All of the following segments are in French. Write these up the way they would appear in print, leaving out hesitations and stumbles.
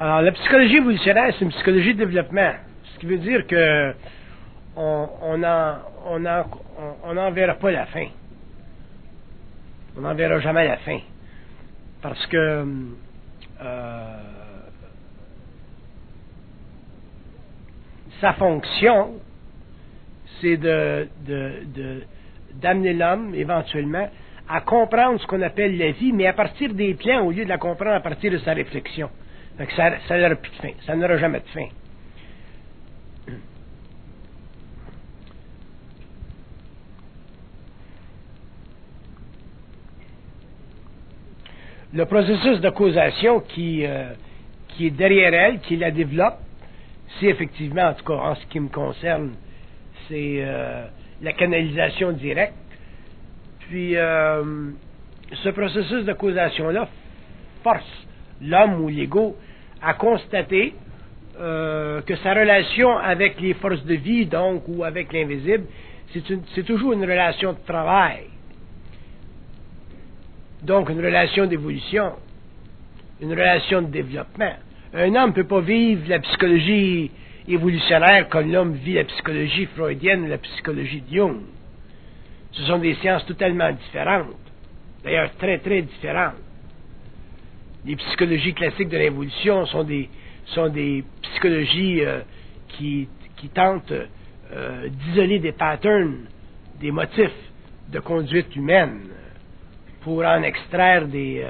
Alors, la psychologie évolutionnaire, c'est une psychologie de développement. Ce qui veut dire que on n'en verra pas la fin. On n'en verra jamais la fin. Parce que sa fonction, c'est d'amener l'homme, éventuellement, à comprendre ce qu'on appelle la vie, mais à partir des plans, au lieu de la comprendre à partir de sa réflexion. Donc ça n'aura plus de fin. Ça n'aura jamais de fin. Le processus de causation qui est derrière elle, qui la développe, c'est effectivement, en tout cas en ce qui me concerne, c'est la canalisation directe. Puis, ce processus de causation-là force l'homme ou l'ego à constater que sa relation avec les forces de vie, donc, ou avec l'invisible, c'est toujours une relation de travail. Donc, une relation d'évolution, une relation de développement. Un homme ne peut pas vivre la psychologie évolutionnaire comme l'homme vit la psychologie freudienne ou la psychologie de Jung. Ce sont des sciences totalement différentes. D'ailleurs, très, très différentes. Les psychologies classiques de l'évolution sont des psychologies qui tentent d'isoler des patterns, des motifs de conduite humaine pour en extraire des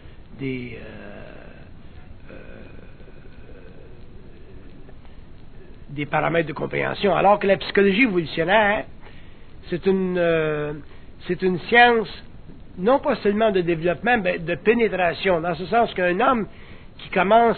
paramètres de compréhension. Alors que la psychologie évolutionnaire, c'est une science non pas seulement de développement, mais de pénétration, dans ce sens qu'un homme qui commence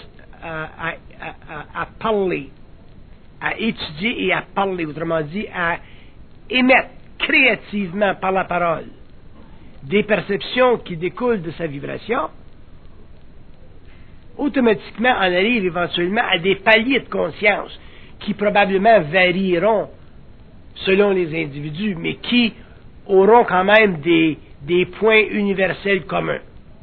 à parler, à étudier et à parler, autrement dit, à émettre créativement par la parole des perceptions qui découlent de sa vibration, automatiquement on arrive éventuellement à des paliers de conscience qui probablement varieront selon les individus, mais qui auront quand même des points universels communs.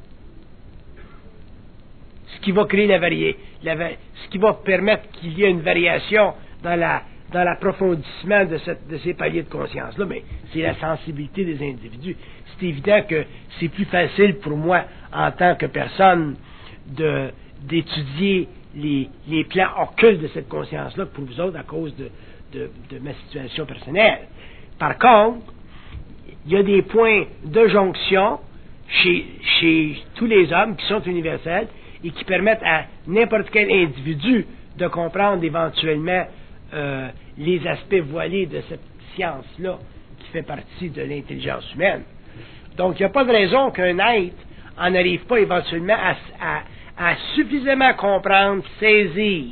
Ce qui va créer ce qui va permettre qu'il y ait une variation dans l'approfondissement de ces paliers de conscience-là, mais c'est la sensibilité des individus. C'est évident que c'est plus facile pour moi, en tant que personne, d'étudier les plans occultes de cette conscience-là que pour vous autres, à cause de ma situation personnelle. Par contre, il y a des points de jonction chez tous les hommes qui sont universels et qui permettent à n'importe quel individu de comprendre éventuellement les aspects voilés de cette science-là qui fait partie de l'intelligence humaine. Donc, il n'y a pas de raison qu'un être en arrive pas éventuellement à suffisamment comprendre, saisir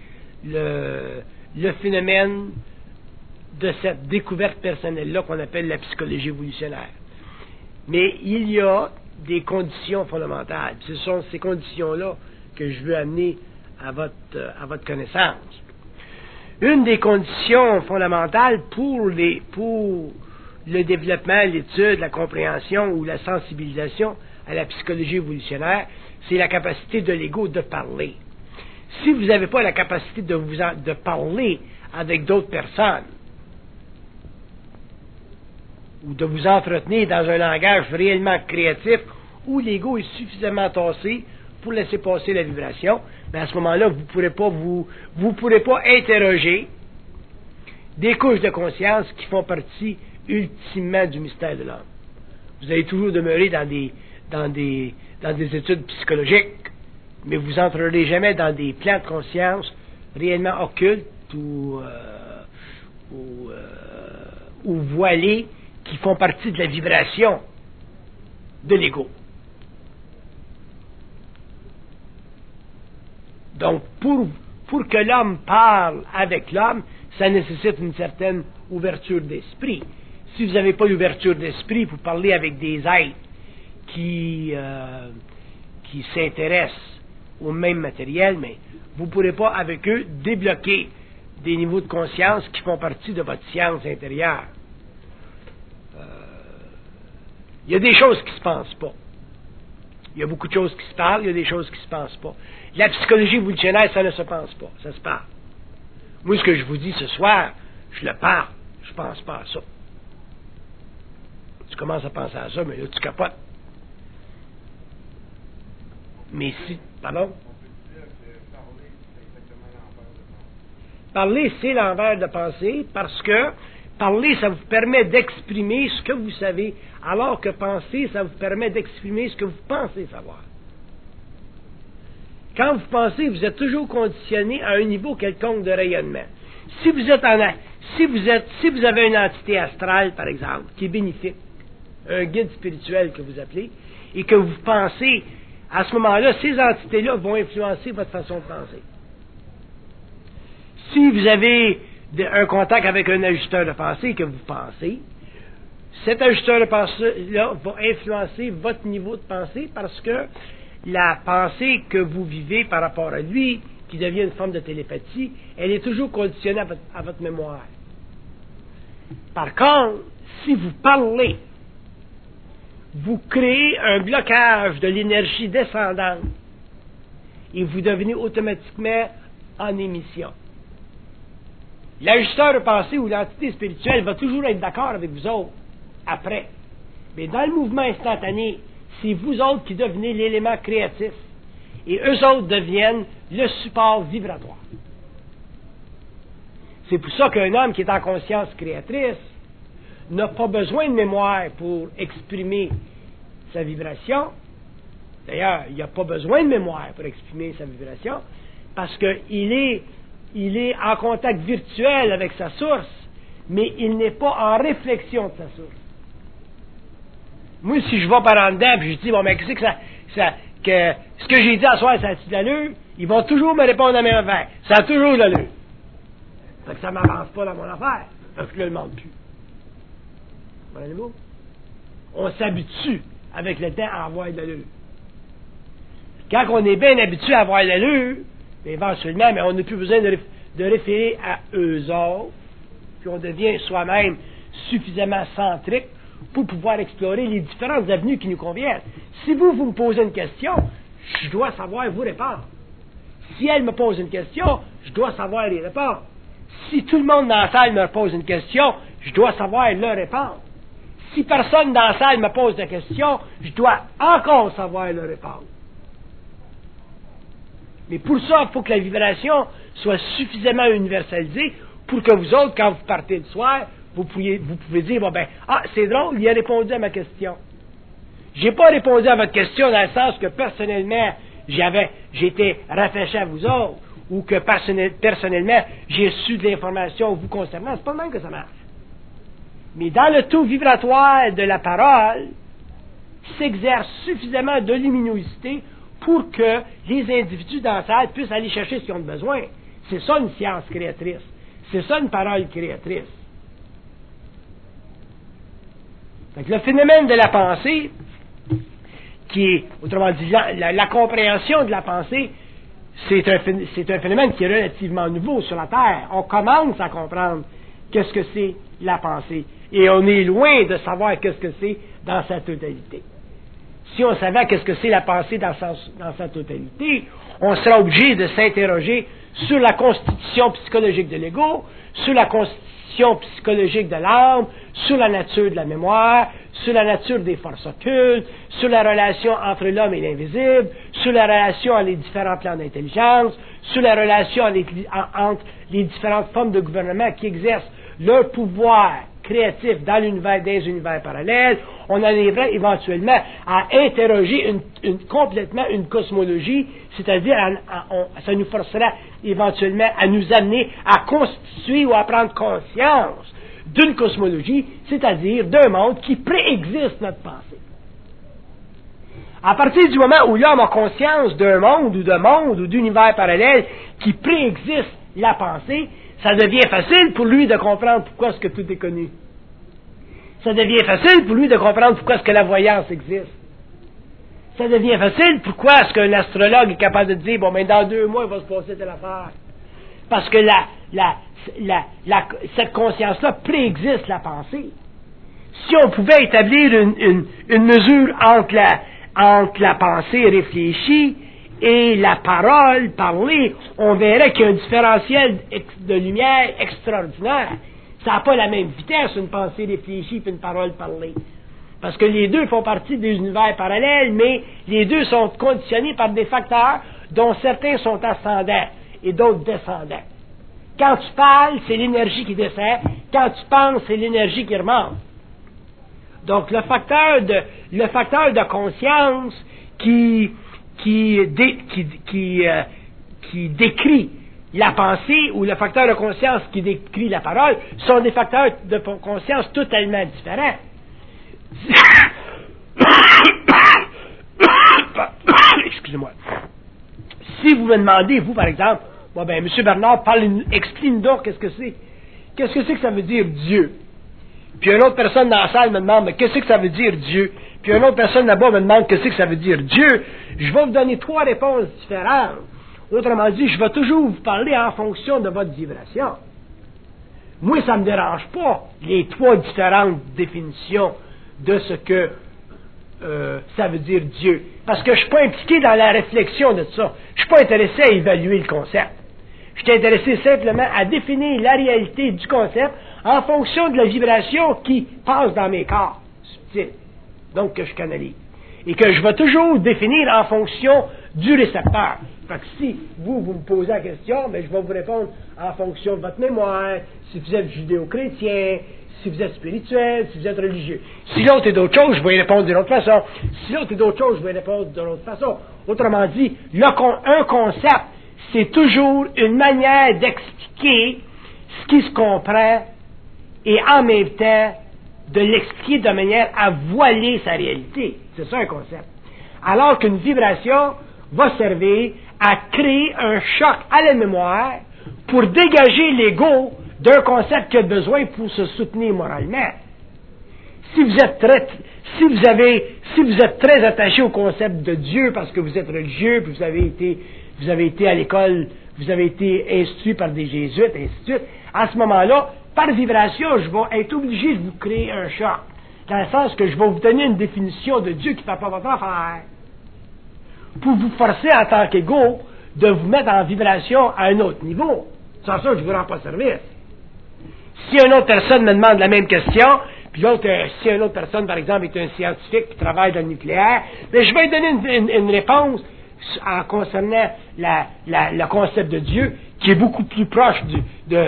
le phénomène de cette découverte personnelle-là qu'on appelle la psychologie évolutionnaire. Mais il y a des conditions fondamentales. Ce sont ces conditions-là que je veux amener à votre connaissance. Une des conditions fondamentales pour le développement, l'étude, la compréhension ou la sensibilisation à la psychologie évolutionnaire, c'est la capacité de l'ego de parler. Si vous n'avez pas la capacité de parler avec d'autres personnes, ou de vous entretenir dans un langage réellement créatif, où l'ego est suffisamment tassé pour laisser passer la vibration, mais à ce moment-là, vous ne pourrez pas interroger des couches de conscience qui font partie ultimement du mystère de l'homme. Vous allez toujours demeurer dans des études psychologiques, mais vous n'entrerez jamais dans des plans de conscience réellement occultes ou voilés qui font partie de la vibration de l'ego. Donc, pour que l'homme parle avec l'homme, ça nécessite une certaine ouverture d'esprit. Si vous n'avez pas l'ouverture d'esprit pour parler avec des êtres qui s'intéressent au même matériel, mais vous ne pourrez pas avec eux débloquer des niveaux de conscience qui font partie de votre science intérieure. Il y a des choses qui ne se pensent pas. Il y a beaucoup de choses qui se parlent, il y a des choses qui se pensent pas. La psychologie évolutionnaire, ça ne se pense pas, ça se parle. Moi, ce que je vous dis ce soir, je le parle, je pense pas à ça. Tu commences à penser à ça, mais là, tu capotes. Mais si, pardon? Parler, c'est l'envers de penser, parce que parler, ça vous permet d'exprimer ce que vous savez, alors que penser, ça vous permet d'exprimer ce que vous pensez savoir. Quand vous pensez, vous êtes toujours conditionné à un niveau quelconque de rayonnement. Si vous avez une entité astrale, par exemple, qui est bénéfique, un guide spirituel que vous appelez, et que vous pensez, à ce moment-là, ces entités-là vont influencer votre façon de penser. Si vous avez un contact avec un ajusteur de pensée que vous pensez, cet ajusteur de pensée-là va influencer votre niveau de pensée parce que la pensée que vous vivez par rapport à lui, qui devient une forme de télépathie, elle est toujours conditionnée à votre mémoire. Par contre, si vous parlez, vous créez un blocage de l'énergie descendante et vous devenez automatiquement en émission. L'ajusteur de pensée ou l'entité spirituelle va toujours être d'accord avec vous autres après. Mais dans le mouvement instantané, c'est vous autres qui devenez l'élément créatif et eux autres deviennent le support vibratoire. C'est pour ça qu'un homme qui est en conscience créatrice n'a pas besoin de mémoire pour exprimer sa vibration. D'ailleurs, il n'a pas besoin de mémoire pour exprimer sa vibration parce qu'il est en contact virtuel avec sa source, mais il n'est pas en réflexion de sa source. Moi, si je vais par en dedans et je dis, bon, mais qu'est-ce que ce que j'ai dit à soir, ça a-t-il de l'allure? Ils vont toujours me répondre à mes affaires. Ça a toujours de l'allure. Fait que ça ne m'avance pas dans mon affaire. Parce que là, je ne demande plus. Voyez-vous? On s'habitue avec le temps à avoir de l'allure. Quand on est bien habitué à avoir de l'allure, éventuellement, mais on n'a plus besoin de référer à eux autres, puis on devient soi-même suffisamment centrique pour pouvoir explorer les différentes avenues qui nous conviennent. Si vous me posez une question, je dois savoir vous répondre. Si elle me pose une question, je dois savoir y répondre. Si tout le monde dans la salle me pose une question, je dois savoir leur répondre. Si personne dans la salle me pose de question, je dois encore savoir leur répondre. Mais pour ça, il faut que la vibration soit suffisamment universalisée pour que vous autres, quand vous partez le soir, vous pouvez dire, bon ben, c'est drôle, il a répondu à ma question. J'ai pas répondu à votre question dans le sens que personnellement, j'étais rattaché à vous autres, ou que personnellement, j'ai su de l'information vous concernant. C'est pas le même que ça marche. Mais dans le taux vibratoire de la parole, s'exerce suffisamment de luminosité pour que les individus dans la salle puissent aller chercher ce qu'ils ont besoin. C'est ça une science créatrice. C'est ça une parole créatrice. Donc, le phénomène de la pensée, qui est, autrement dit, la compréhension de la pensée, c'est un phénomène qui est relativement nouveau sur la Terre. On commence à comprendre qu'est-ce que c'est la pensée. Et on est loin de savoir qu'est-ce que c'est dans sa totalité. Si on savait qu'est-ce que c'est la pensée dans sa totalité, on serait obligé de s'interroger sur la constitution psychologique de l'ego, sur la constitution psychologique de l'âme, sur la nature de la mémoire, sur la nature des forces occultes, sur la relation entre l'homme et l'invisible, sur la relation entre les différents plans d'intelligence, sur la relation entre les différentes formes de gouvernement qui exercent leur pouvoir créatif dans l'univers des univers parallèles. On arriverait éventuellement à interroger complètement une cosmologie, c'est-à-dire ça nous forcerait éventuellement à nous amener à constituer ou à prendre conscience d'une cosmologie, c'est-à-dire d'un monde qui préexiste notre pensée. À partir du moment où l'homme a conscience d'un monde ou d'univers parallèle qui préexiste la pensée, ça devient facile pour lui de comprendre pourquoi est-ce que tout est connu. Ça devient facile pour lui de comprendre pourquoi est-ce que la voyance existe. Ça devient facile pourquoi est-ce qu'un astrologue est capable de dire, bon, mais dans 2 mois, il va se passer telle affaire. Parce que cette conscience-là préexiste la pensée. Si on pouvait établir une mesure entre entre la pensée réfléchie et la parole parlée, on verrait qu'il y a un différentiel de lumière extraordinaire. Ça n'a pas la même vitesse, une pensée réfléchie et une parole parlée. Parce que les deux font partie des univers parallèles, mais les deux sont conditionnés par des facteurs dont certains sont ascendants et d'autres descendants. Quand tu parles, c'est l'énergie qui descend. Quand tu penses, c'est l'énergie qui remonte. Donc, le facteur de conscience qui décrit la pensée ou le facteur de conscience qui décrit la parole sont des facteurs de conscience totalement différents. Excusez-moi. Si vous me demandez, vous, par exemple, bon, ben, M. Bernard, explique-nous donc qu'est-ce que c'est. Qu'est-ce que c'est que ça veut dire Dieu? Puis une autre personne dans la salle me demande, mais qu'est-ce que ça veut dire Dieu? Puis une autre personne là-bas me demande, qu'est-ce que ça veut dire Dieu? Je vais vous donner 3 réponses différentes. Autrement dit, je vais toujours vous parler en fonction de votre vibration. Moi, ça ne me dérange pas, les 3 différentes définitions de ce que ça veut dire Dieu. Parce que je ne suis pas impliqué dans la réflexion de ça. Je ne suis pas intéressé à évaluer le concept. Je suis intéressé simplement à définir la réalité du concept en fonction de la vibration qui passe dans mes corps subtils, donc que je canalise. Et que je vais toujours définir en fonction du récepteur. Fait que si vous me posez la question, ben, je vais vous répondre en fonction de votre mémoire, si vous êtes judéo-chrétien, si vous êtes spirituel, si vous êtes religieux. Si l'autre est d'autre chose, je vais y répondre d'une autre façon. Si l'autre est d'autre chose, je vais y répondre d'une autre façon. Autrement dit, un concept, c'est toujours une manière d'expliquer ce qui se comprend et en même temps de l'expliquer de manière à voiler sa réalité. C'est ça un concept. Alors qu'une vibration va servir à créer un choc à la mémoire pour dégager l'ego d'un concept qui a besoin pour se soutenir moralement. Si vous êtes très attaché au concept de Dieu parce que vous êtes religieux, puis vous avez été à l'école, vous avez été instruit par des jésuites, ainsi de suite, à ce moment-là, par vibration, je vais être obligé de vous créer un choc. Dans le sens que je vais vous donner une définition de Dieu qui ne fait pas votre affaire. Pour vous forcer en tant qu'ego de vous mettre en vibration à un autre niveau. Sans ça, je ne vous rends pas service. Si une autre personne me demande la même question, puis si une autre personne, par exemple, est un scientifique qui travaille dans le nucléaire, bien, je vais lui donner une réponse en concernant le concept de Dieu, qui est beaucoup plus proche de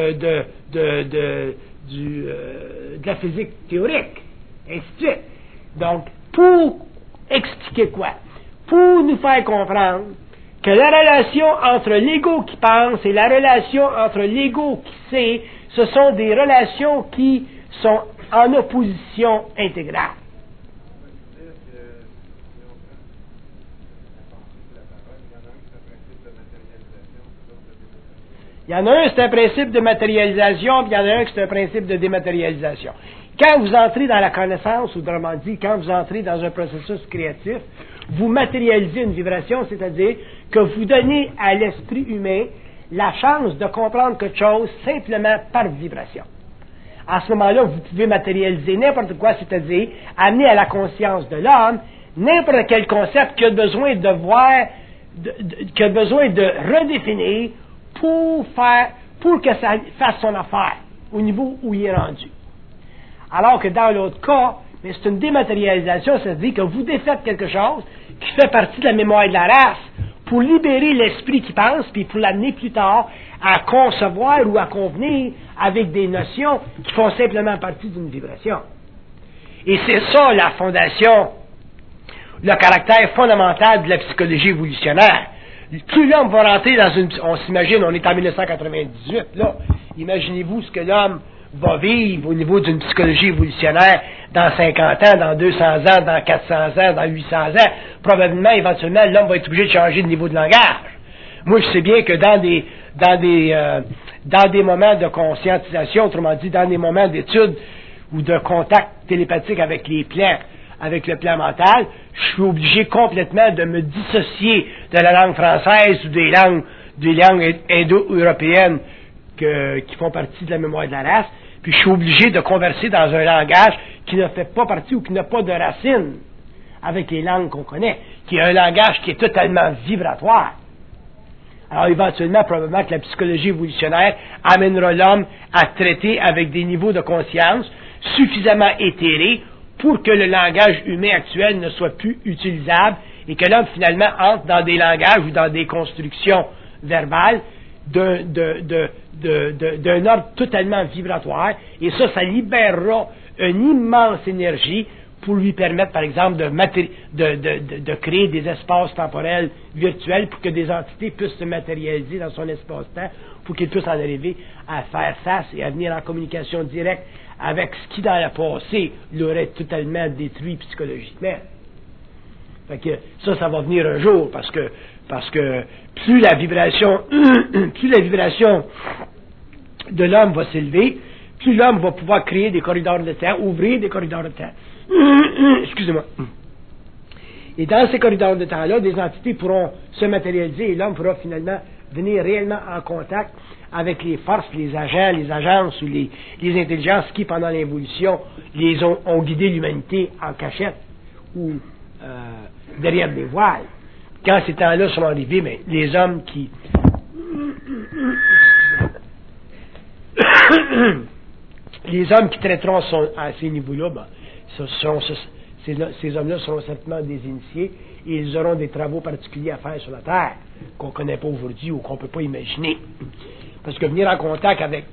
la physique théorique, ainsi de suite. Donc, pour expliquer quoi? Pour nous faire comprendre que la relation entre l'ego qui pense et la relation entre l'ego qui sait, ce sont des relations qui sont en opposition intégrale. Il y en a un, c'est un principe de matérialisation, puis il y en a un, c'est un principe de dématérialisation. Quand vous entrez dans la connaissance, ou autrement dit, quand vous entrez dans un processus créatif, vous matérialisez une vibration, c'est-à-dire que vous donnez à l'esprit humain la chance de comprendre quelque chose simplement par vibration. À ce moment-là, vous pouvez matérialiser n'importe quoi, c'est-à-dire amener à la conscience de l'homme n'importe quel concept qui a besoin de voir, qui a besoin de redéfinir pour que ça fasse son affaire au niveau où il est rendu. Alors que dans l'autre cas, mais c'est une dématérialisation, ça veut dire que vous défaites quelque chose qui fait partie de la mémoire de la race pour libérer l'esprit qui pense, puis pour l'amener plus tard à concevoir ou à convenir avec des notions qui font simplement partie d'une vibration. Et c'est ça la fondation, le caractère fondamental de la psychologie évolutionnaire. Plus l'homme va rentrer dans une... On s'imagine, on est en 1998, là. Imaginez-vous ce que l'homme va vivre au niveau d'une psychologie évolutionnaire dans 50 ans, dans 200 ans, dans 400 ans, dans 800 ans. Probablement, éventuellement, l'homme va être obligé de changer de niveau de langage. Moi, je sais bien que dans des moments de conscientisation, autrement dit, dans des moments d'étude ou de contact télépathique avec les plans, avec le plan mental, je suis obligé complètement de me dissocier de la langue française ou des langues indo-européennes qui font partie de la mémoire de la race, puis je suis obligé de converser dans un langage qui ne fait pas partie ou qui n'a pas de racine avec les langues qu'on connaît, qui est un langage qui est totalement vibratoire. Alors, éventuellement, probablement que la psychologie évolutionnaire amènera l'homme à traiter avec des niveaux de conscience suffisamment éthérés pour que le langage humain actuel ne soit plus utilisable et que l'homme, finalement, entre dans des langages ou dans des constructions verbales d'un ordre totalement vibratoire. Et ça libérera une immense énergie pour lui permettre, par exemple, de créer des espaces temporels virtuels pour que des entités puissent se matérialiser dans son espace-temps, pour qu'il puisse en arriver à faire face et à venir en communication directe avec ce qui, dans le passé, l'aurait totalement détruit psychologiquement. Fait que ça va venir un jour, parce que plus la vibration de l'homme va s'élever, plus l'homme va pouvoir créer des corridors de temps, ouvrir des corridors de temps. Excusez-moi. Et dans ces corridors de temps-là, des entités pourront se matérialiser et l'homme pourra finalement venir réellement en contact avec les forces, les agents, les agences ou les intelligences qui, pendant l'évolution, ont guidé l'humanité en cachette ou derrière des voiles. Quand ces temps-là sont arrivés, mais les hommes qui... les hommes qui traiteront à ces niveaux-là, ces hommes-là seront certainement des initiés et ils auront des travaux particuliers à faire sur la Terre qu'on ne connaît pas aujourd'hui ou qu'on ne peut pas imaginer. Parce que venir en contact avec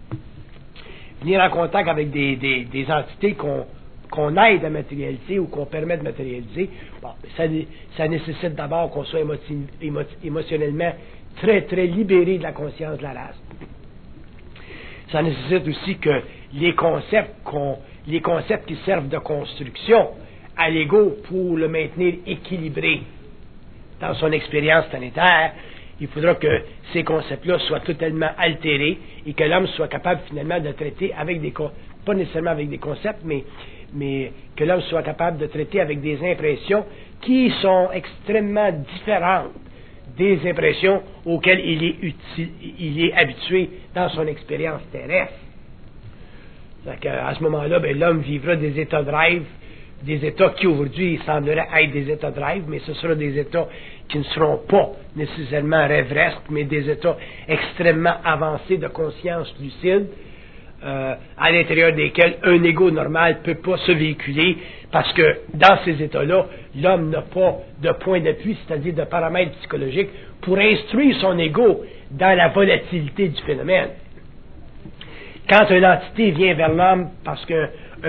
des entités qu'on aide à matérialiser ou qu'on permet de matérialiser, ça nécessite d'abord qu'on soit émotionnellement très, très libéré de la conscience de la race. Ça nécessite aussi que les concepts qui servent de construction à l'ego pour le maintenir équilibré dans son expérience planétaire, il faudra que ces concepts-là soient totalement altérés et que l'homme soit capable finalement de traiter avec pas nécessairement avec des concepts, mais que l'homme soit capable de traiter avec des impressions qui sont extrêmement différentes des impressions auxquelles il est habitué dans son expérience terrestre. À ce moment-là, l'homme vivra des états de rêve, des états qui aujourd'hui sembleraient être des états de rêve, mais ce seront des états qui ne seront pas nécessairement rêveresques, mais des états extrêmement avancés de conscience lucide, à l'intérieur desquels un ego normal ne peut pas se véhiculer, parce que dans ces états-là, l'homme n'a pas de point d'appui, c'est-à-dire de paramètres psychologiques, pour instruire son ego dans la volatilité du phénomène. Quand une entité vient vers l'homme parce qu'un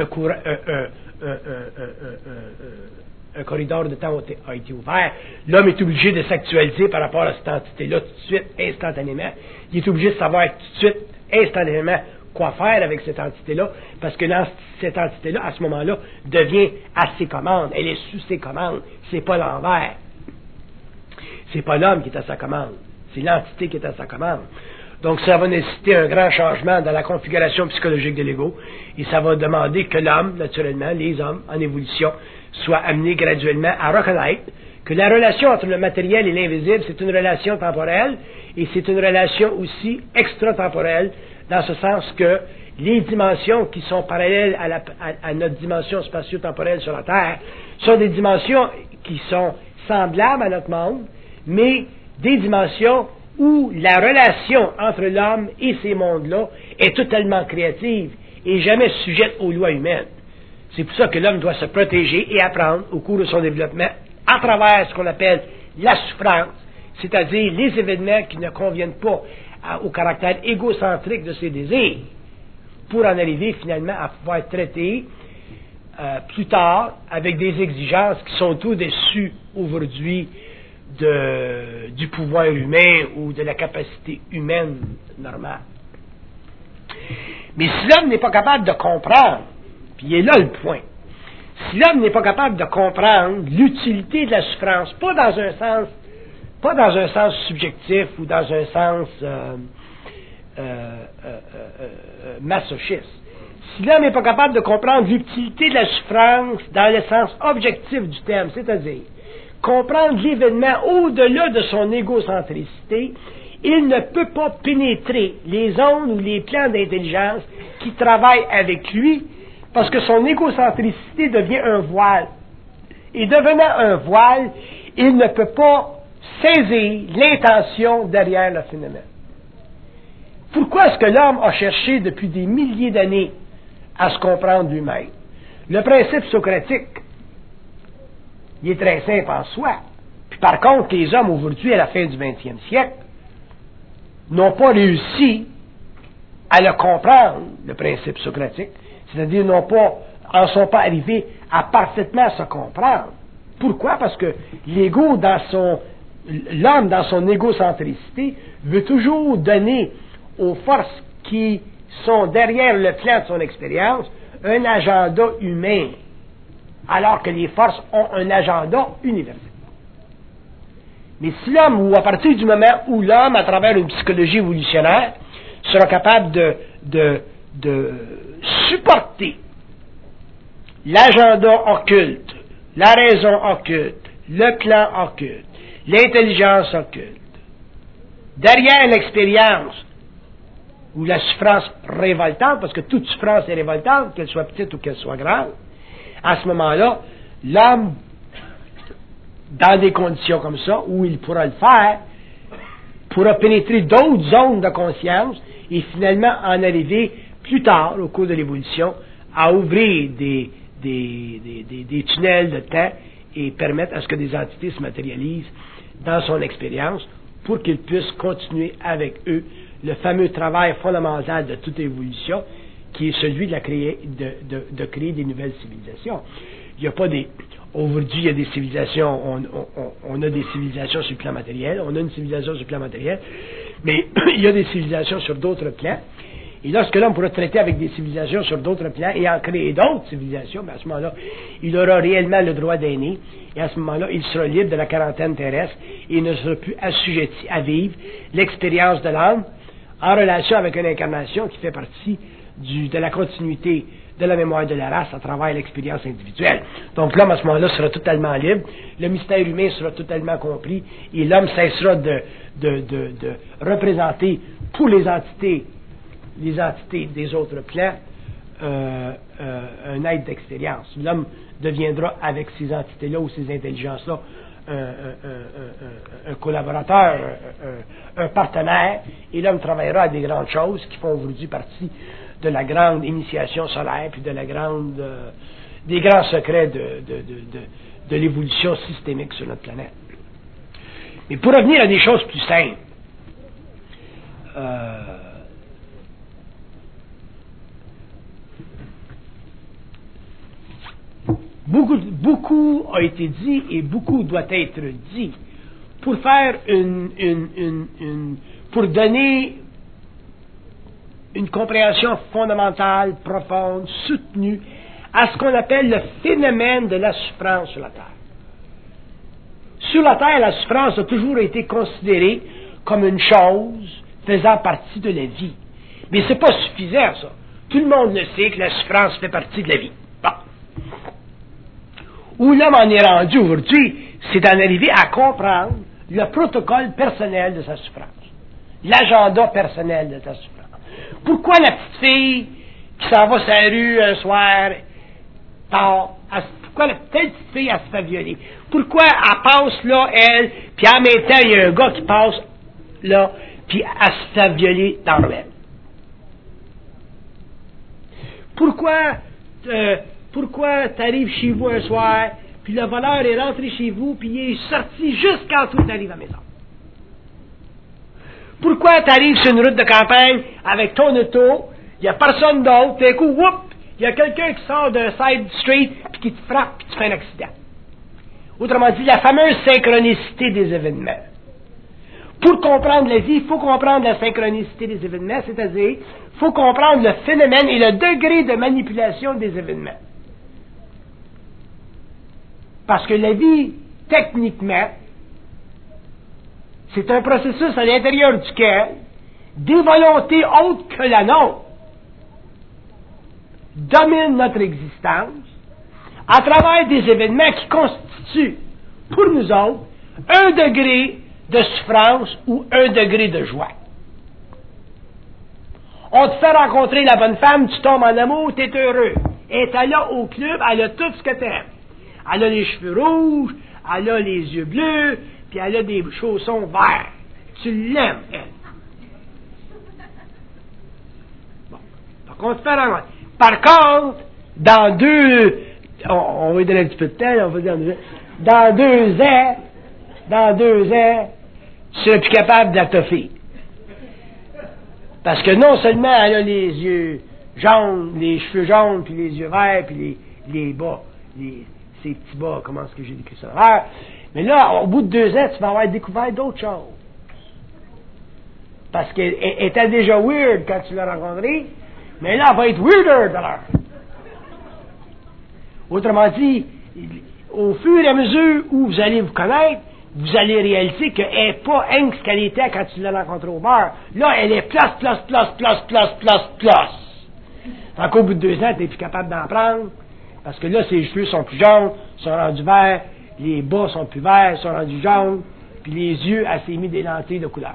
corridor de temps a été ouvert, l'homme est obligé de s'actualiser par rapport à cette entité-là tout de suite, instantanément. Il est obligé de savoir tout de suite, instantanément, quoi faire avec cette entité-là, parce que cette entité-là, à ce moment-là, devient à ses commandes. Elle est sous ses commandes. C'est pas l'envers. C'est pas l'homme qui est à sa commande. C'est l'entité qui est à sa commande. Donc, ça va nécessiter un grand changement dans la configuration psychologique de l'ego, et ça va demander que l'homme, naturellement, les hommes, en évolution, soient amenés graduellement à reconnaître que la relation entre le matériel et l'invisible, c'est une relation temporelle, et c'est une relation aussi extratemporelle, dans ce sens que les dimensions qui sont parallèles à notre dimension spatio-temporelle sur la Terre sont des dimensions qui sont semblables à notre monde, mais des dimensions où la relation entre l'homme et ces mondes-là est totalement créative et jamais sujette aux lois humaines. C'est pour ça que l'homme doit se protéger et apprendre au cours de son développement à travers ce qu'on appelle la souffrance, c'est-à-dire les événements qui ne conviennent pas au caractère égocentrique de ses désirs, pour en arriver finalement à pouvoir traiter plus tard avec des exigences qui sont au-dessus aujourd'hui du pouvoir humain ou de la capacité humaine normale. Mais si l'homme n'est pas capable de comprendre, puis il est là le point, si l'homme n'est pas capable de comprendre l'utilité de la souffrance, pas dans un sens subjectif ou dans un sens masochiste, si l'homme n'est pas capable de comprendre l'utilité de la souffrance dans le sens objectif du terme, c'est-à-dire comprendre l'événement au-delà de son égocentricité, il ne peut pas pénétrer les ondes ou les plans d'intelligence qui travaillent avec lui, parce que son égocentricité devient un voile. Et devenant un voile, il ne peut pas saisir l'intention derrière le phénomène. Pourquoi est-ce que l'homme a cherché depuis des milliers d'années à se comprendre lui-même? Le principe socratique, il est très simple en soi. Puis par contre, les hommes aujourd'hui, à la fin du 20e siècle, n'ont pas réussi à le comprendre, le principe socratique. C'est-à-dire, en sont pas arrivés à parfaitement se comprendre. Pourquoi? Parce que l'homme, dans son égocentricité, veut toujours donner aux forces qui sont derrière le plan de son expérience un agenda humain, alors que les forces ont un agenda universel. Mais si l'homme, ou à partir du moment où l'homme, à travers une psychologie évolutionnaire, sera capable de supporter l'agenda occulte, la raison occulte, le plan occulte, l'intelligence occulte, derrière l'expérience, ou la souffrance révoltante, parce que toute souffrance est révoltante, qu'elle soit petite ou qu'elle soit grande, à ce moment-là, l'homme, dans des conditions comme ça, où il pourra le faire, pourra pénétrer d'autres zones de conscience et finalement en arriver plus tard, au cours de l'évolution, à ouvrir des tunnels de temps et permettre à ce que des entités se matérialisent dans son expérience pour qu'il puisse continuer avec eux le fameux travail fondamental de toute évolution qui est celui de créer des nouvelles civilisations. Il n'y a pas aujourd'hui, il y a des civilisations, on a des civilisations sur le plan matériel, on a une civilisation sur le plan matériel, mais il y a des civilisations sur d'autres plans. Et lorsque l'homme pourra traiter avec des civilisations sur d'autres plans et en créer d'autres civilisations, à ce moment-là, il aura réellement le droit d'aimer, et à ce moment-là, il sera libre de la quarantaine terrestre et il ne sera plus assujetti à vivre l'expérience de l'âme en relation avec une incarnation qui fait partie de la continuité de la mémoire de la race à travers l'expérience individuelle. Donc l'homme, à ce moment-là, sera totalement libre, le mystère humain sera totalement compris, et l'homme cessera de représenter pour les entités des autres plans un être d'expérience. L'homme deviendra, avec ces entités-là ou ces intelligences-là, un collaborateur, un partenaire, et l'homme travaillera à des grandes choses qui font aujourd'hui partie de la grande initiation solaire, puis de des grands secrets de l'évolution systémique sur notre planète. Mais pour revenir à des choses plus simples, beaucoup a été dit et beaucoup doit être dit pour faire pour donner une compréhension fondamentale, profonde, soutenue à ce qu'on appelle le phénomène de la souffrance sur la Terre. Sur la Terre, la souffrance a toujours été considérée comme une chose faisant partie de la vie. Mais c'est pas suffisant, ça. Tout le monde le sait que la souffrance fait partie de la vie. Bon. Où l'homme en est rendu aujourd'hui, c'est d'en arriver à comprendre le protocole personnel de sa souffrance. L'agenda personnel de sa souffrance. Pourquoi la petite fille qui s'en va sur la rue un soir, pourquoi telle petite fille, elle se fait violer? Pourquoi elle passe là, elle, puis en même temps, il y a un gars qui passe là, puis elle se fait violer dans le ruelle? Pourquoi t'arrives chez vous un soir, puis le voleur est rentré chez vous, puis il est sorti juste quand tu arrives à la maison? Pourquoi t'arrives sur une route de campagne avec ton auto, il n'y a personne d'autre, puis un coup, il y a quelqu'un qui sort d'un side street, puis qui te frappe, puis tu fais un accident? Autrement dit, la fameuse synchronicité des événements. Pour comprendre la vie, il faut comprendre la synchronicité des événements, c'est-à-dire, il faut comprendre le phénomène et le degré de manipulation des événements. Parce que la vie, techniquement, c'est un processus à l'intérieur duquel des volontés autres que la nôtre dominent notre existence à travers des événements qui constituent, pour nous autres, un degré de souffrance ou un degré de joie. On te fait rencontrer la bonne femme, tu tombes en amour, tu es heureux. Elle est là au club, elle a tout ce que tu aimes. elle a les cheveux rouges, elle a les yeux bleus, puis elle a des chaussons verts. Tu l'aimes, elle. Bon. Donc, on se fait rencontrer. Par contre, dans on va lui donner un petit peu de temps, on va dire dans 2 ans, tu seras plus capable de la toffer. Parce que non seulement elle a les yeux jaunes, les cheveux jaunes, puis les yeux verts, puis les bas, ces petits bas, comment est-ce que j'ai décrit ça? Mais là, au bout de 2 ans, tu vas avoir découvert d'autres choses. Parce qu'elle était déjà weird quand tu l'as rencontrée, mais là, elle va être weirder de l'heure. Autrement dit, au fur et à mesure où vous allez vous connaître, vous allez réaliser qu'elle n'est pas ce qu'elle était quand tu l'as rencontrée au bar. Là, elle est plus. Donc, au bout de 2 ans, tu n'es plus capable d'en prendre, parce que là, ses cheveux sont plus jaunes, sont rendus verts, les bas sont plus verts, sont rendus jaunes, puis les yeux, elle s'est mis des lentilles de couleur.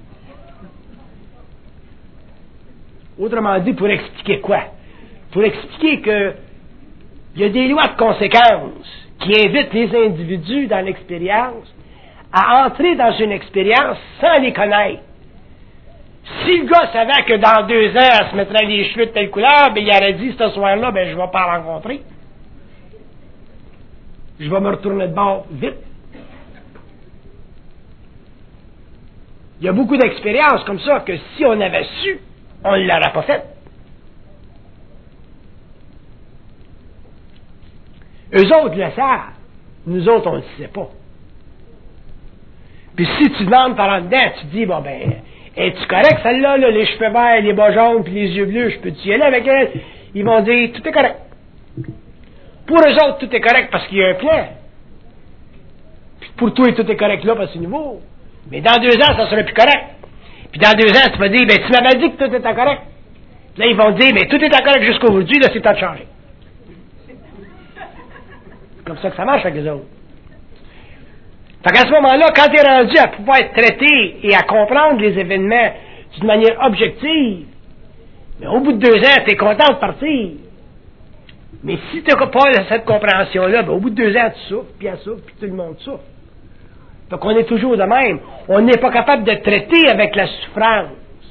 Autrement dit, pour expliquer quoi? Pour expliquer que il y a des lois de conséquences qui invitent les individus dans l'expérience à entrer dans une expérience sans les connaître. Si le gars savait que dans 2 ans, elle se mettrait les cheveux de telle couleur, ben, il aurait dit, ce soir-là, ben, je ne vais pas la rencontrer. Je vais me retourner de bord vite. Il y a beaucoup d'expériences comme ça que si on avait su, on ne l'aurait pas fait. Eux autres le savent. Nous autres, on ne le sait pas. Puis si tu demandes par en dedans, tu dis, bon ben, es-tu correct celle-là, là, les cheveux verts, les bas jaunes, puis les yeux bleus, je peux-tu y aller avec elle? Ils vont dire, tout est correct. Pour eux autres, tout est correct parce qu'il y a un plan. Puis pour toi, tout est correct là parce que c'est nouveau. Mais dans 2 ans, ça sera plus correct. Puis dans 2 ans, tu vas dire, ben, tu m'avais dit que tout était correct. Puis là, ils vont dire, mais tout était correct jusqu'aujourd'hui, là, c'est temps de changer. C'est comme ça que ça marche avec les autres. Fait qu'à ce moment-là, quand tu es rendu à pouvoir être traité et à comprendre les événements d'une manière objective, mais au bout de 2 ans, tu es content de partir. Mais si tu n'as pas cette compréhension-là, ben, au bout de 2 ans, tu souffres, puis elle souffre, puis tout le monde souffre. Donc on est toujours de même. On n'est pas capable de traiter avec la souffrance.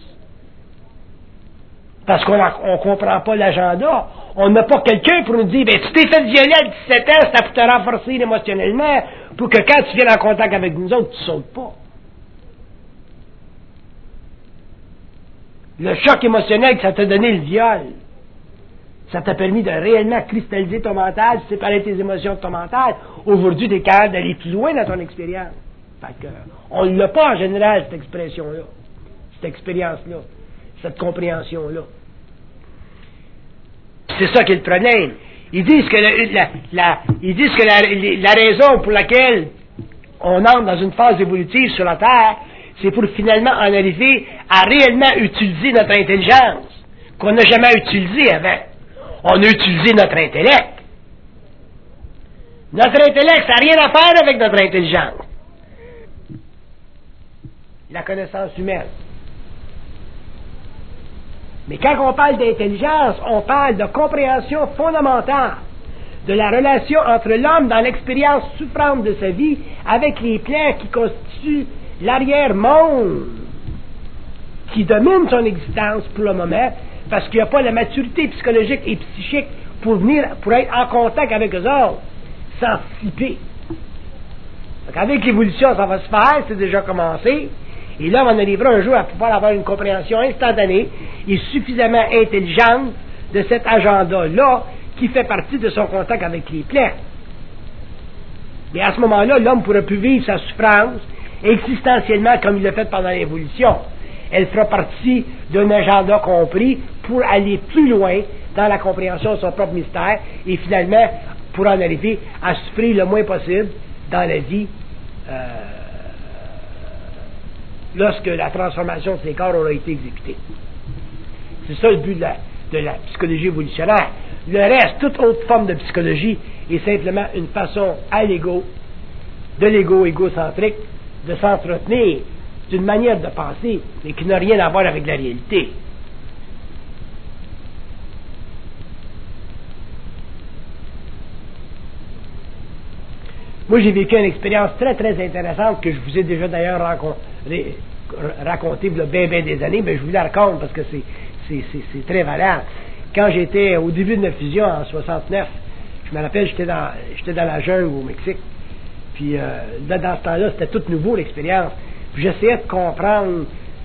Parce qu'on ne comprend pas l'agenda. On n'a pas quelqu'un pour nous dire, ben, tu t'es fait violer à 17 ans, c'est pour te renforcer émotionnellement, pour que quand tu viens en contact avec nous autres, tu ne sautes pas. Le choc émotionnel que ça t'a donné, le viol, ça t'a permis de réellement cristalliser ton mental, séparer tes émotions de ton mental. Aujourd'hui, tu es capable d'aller plus loin dans ton expérience. Fait que, on ne l'a pas en général, cette expression-là, cette expérience-là, cette compréhension-là. C'est ça qui est le problème. Ils disent que la raison pour laquelle on entre dans une phase évolutive sur la Terre, c'est pour finalement en arriver à réellement utiliser notre intelligence, qu'on n'a jamais utilisée avant. On a utilisé notre intellect. Notre intellect, ça n'a rien à faire avec notre intelligence. La connaissance humaine. Mais quand on parle d'intelligence, on parle de compréhension fondamentale de la relation entre l'homme dans l'expérience souffrante de sa vie avec les plans qui constituent l'arrière-monde qui domine son existence pour le moment parce qu'il n'y a pas la maturité psychologique et psychique pour être en contact avec eux autres sans flipper. Donc avec l'évolution, ça va se faire, c'est déjà commencé. Et là, on arrivera un jour à pouvoir avoir une compréhension instantanée et suffisamment intelligente de cet agenda-là qui fait partie de son contact avec les plans. Mais à ce moment-là, l'homme ne pourra plus vivre sa souffrance existentiellement comme il l'a fait pendant l'évolution. Elle fera partie d'un agenda compris pour aller plus loin dans la compréhension de son propre mystère et finalement pour en arriver à souffrir le moins possible dans la vie lorsque la transformation de ses corps aura été exécutée. C'est ça le but de la psychologie évolutionnaire. Le reste, toute autre forme de psychologie, est simplement une façon de l'ego égocentrique, de s'entretenir d'une manière de penser, mais qui n'a rien à voir avec la réalité. Moi, j'ai vécu une expérience très, très intéressante que je vous ai déjà d'ailleurs racontée il y a bien des années, mais je vous la raconte parce que c'est très valable. Quand j'étais au début de la fusion en 69, je me rappelle, j'étais dans la jungle au Mexique. Puis là, dans ce temps-là, c'était tout nouveau l'expérience. Puis j'essayais de comprendre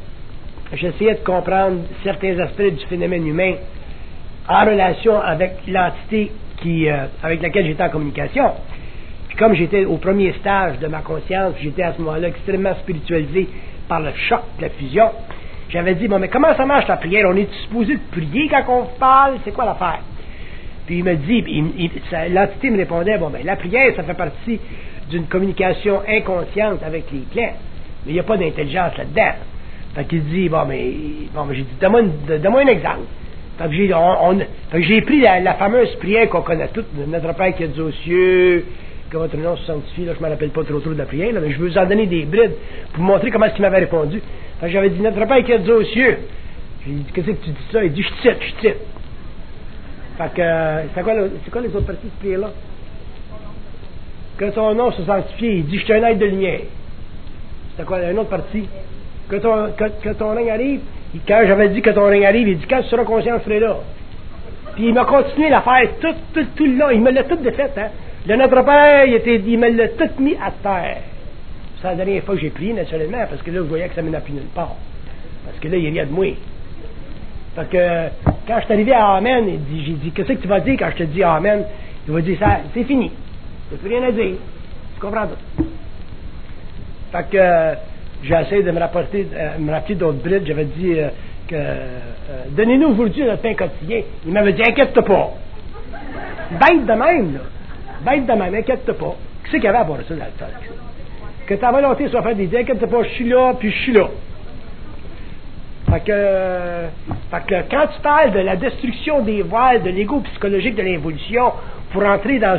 certains aspects du phénomène humain en relation avec l'entité avec laquelle j'étais en communication. Puis comme j'étais au premier stage de ma conscience, j'étais à ce moment-là extrêmement spiritualisé par le choc de la fusion, j'avais dit, bon, mais comment ça marche la prière? On est supposé de prier quand on parle? C'est quoi l'affaire? Puis il me dit, l'entité me répondait, bon, ben la prière, ça fait partie d'une communication inconsciente avec les plans, mais il n'y a pas d'intelligence là-dedans. Fait qu'il dit, bon, mais j'ai dit, donne-moi un exemple. Fait que j'ai pris la fameuse prière qu'on connaît toutes, notre Père qui est aux cieux, que votre nom se sanctifie, là, je ne me rappelle pas trop de la prière, là, mais je veux vous en donner des brides pour vous montrer comment est-ce qu'il m'avait répondu. Fait que j'avais dit, notre Père qui est aux cieux. J'ai dit, qu'est-ce que tu dis ça? Il dit, je cite. Fait que, c'est quoi les autres parties de prière-là? Que ton nom se sanctifie, il dit, je suis un être de lumière. C'était quoi, une autre partie? Que ton règne arrive, quand j'avais dit que ton règne arrive, il dit, quand tu seras conscient, je serai là. Puis il m'a continué à faire tout le long, il me l'a tout défait, hein. Le Notre Père, il me l'a tout mis à terre. C'est la dernière fois que j'ai prié, naturellement, parce que là, je voyais que ça ne menait plus nulle part. Parce que là, il riait de moi. Fait que, quand je suis arrivé à Amen, j'ai dit, qu'est-ce que tu vas dire quand je te dis Amen? Il va dire, ça, c'est fini. Il n'y a plus rien à dire. Tu comprends tout. Fait que, j'ai essayé de me rappeler d'autres brides. J'avais dit donnez-nous aujourd'hui notre pain quotidien. Il m'avait dit, inquiète-toi pas. Bête de même, là. Bête de même, inquiète-toi pas. Qui c'est qu'il y avait à voir ça dans le temps? Que ta volonté soit faite, il dit, inquiète-toi pas, je suis là, puis je suis là. Fait que quand tu parles de la destruction des voiles, de l'ego psychologique de l'évolution, pour entrer dans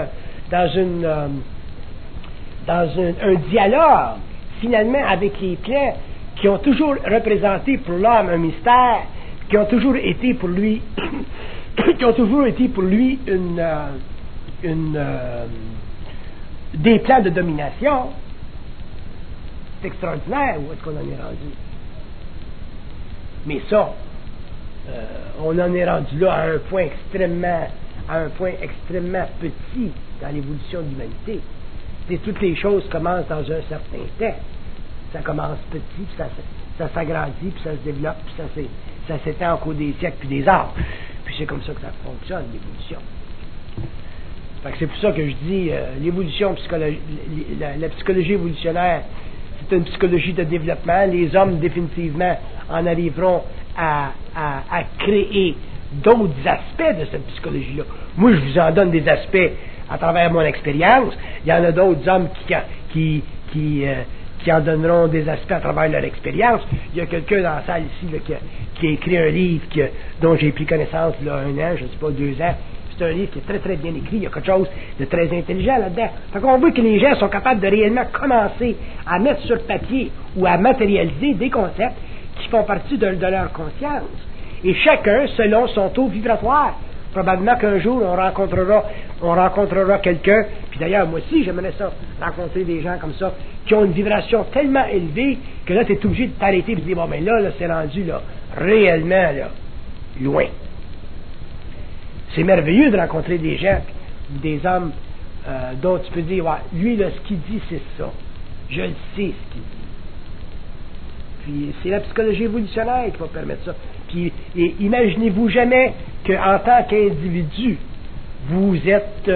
un dialogue, finalement, avec les plans qui ont toujours représenté pour l'homme un mystère, qui ont toujours été pour lui des plans de domination. C'est extraordinaire où est-ce qu'on en est rendu. Mais ça, on en est rendu là à un point extrêmement petit dans l'évolution de l'humanité. Toutes les choses commencent dans un certain temps. Ça commence petit, puis ça s'agrandit, puis ça se développe, puis ça s'étend au cours des siècles, puis des âges. Puis c'est comme ça que ça fonctionne, l'évolution. Fait que c'est pour ça que je dis, l'évolution psychologique, la psychologie évolutionnaire, c'est une psychologie de développement. Les hommes, définitivement, en arriveront à créer d'autres aspects de cette psychologie-là. Moi, je vous en donne des aspects à travers mon expérience. Il y en a d'autres hommes qui en donneront des aspects à travers leur expérience. Il y a quelqu'un dans la salle ici là, qui a écrit un livre dont j'ai pris connaissance là, 1 an, je ne sais pas, 2 ans. C'est un livre qui est très très bien écrit. Il y a quelque chose de très intelligent là-dedans. Fait qu'on voit que les gens sont capables de réellement commencer à mettre sur papier ou à matérialiser des concepts qui font partie de leur conscience. Et chacun selon son taux vibratoire. Probablement qu'un jour, on rencontrera quelqu'un, puis d'ailleurs, moi aussi, j'aimerais ça, rencontrer des gens comme ça, qui ont une vibration tellement élevée, que là, tu es obligé de t'arrêter et de dire, bon, ben là, c'est rendu, là, réellement, là, loin. C'est merveilleux de rencontrer des gens, des hommes, dont tu peux dire, ouais, lui, là, ce qu'il dit, c'est ça. Je le sais, ce qu'il dit. Puis, c'est la psychologie évolutionnaire qui va permettre ça. Puis, imaginez-vous jamais qu'en tant qu'individu, vous êtes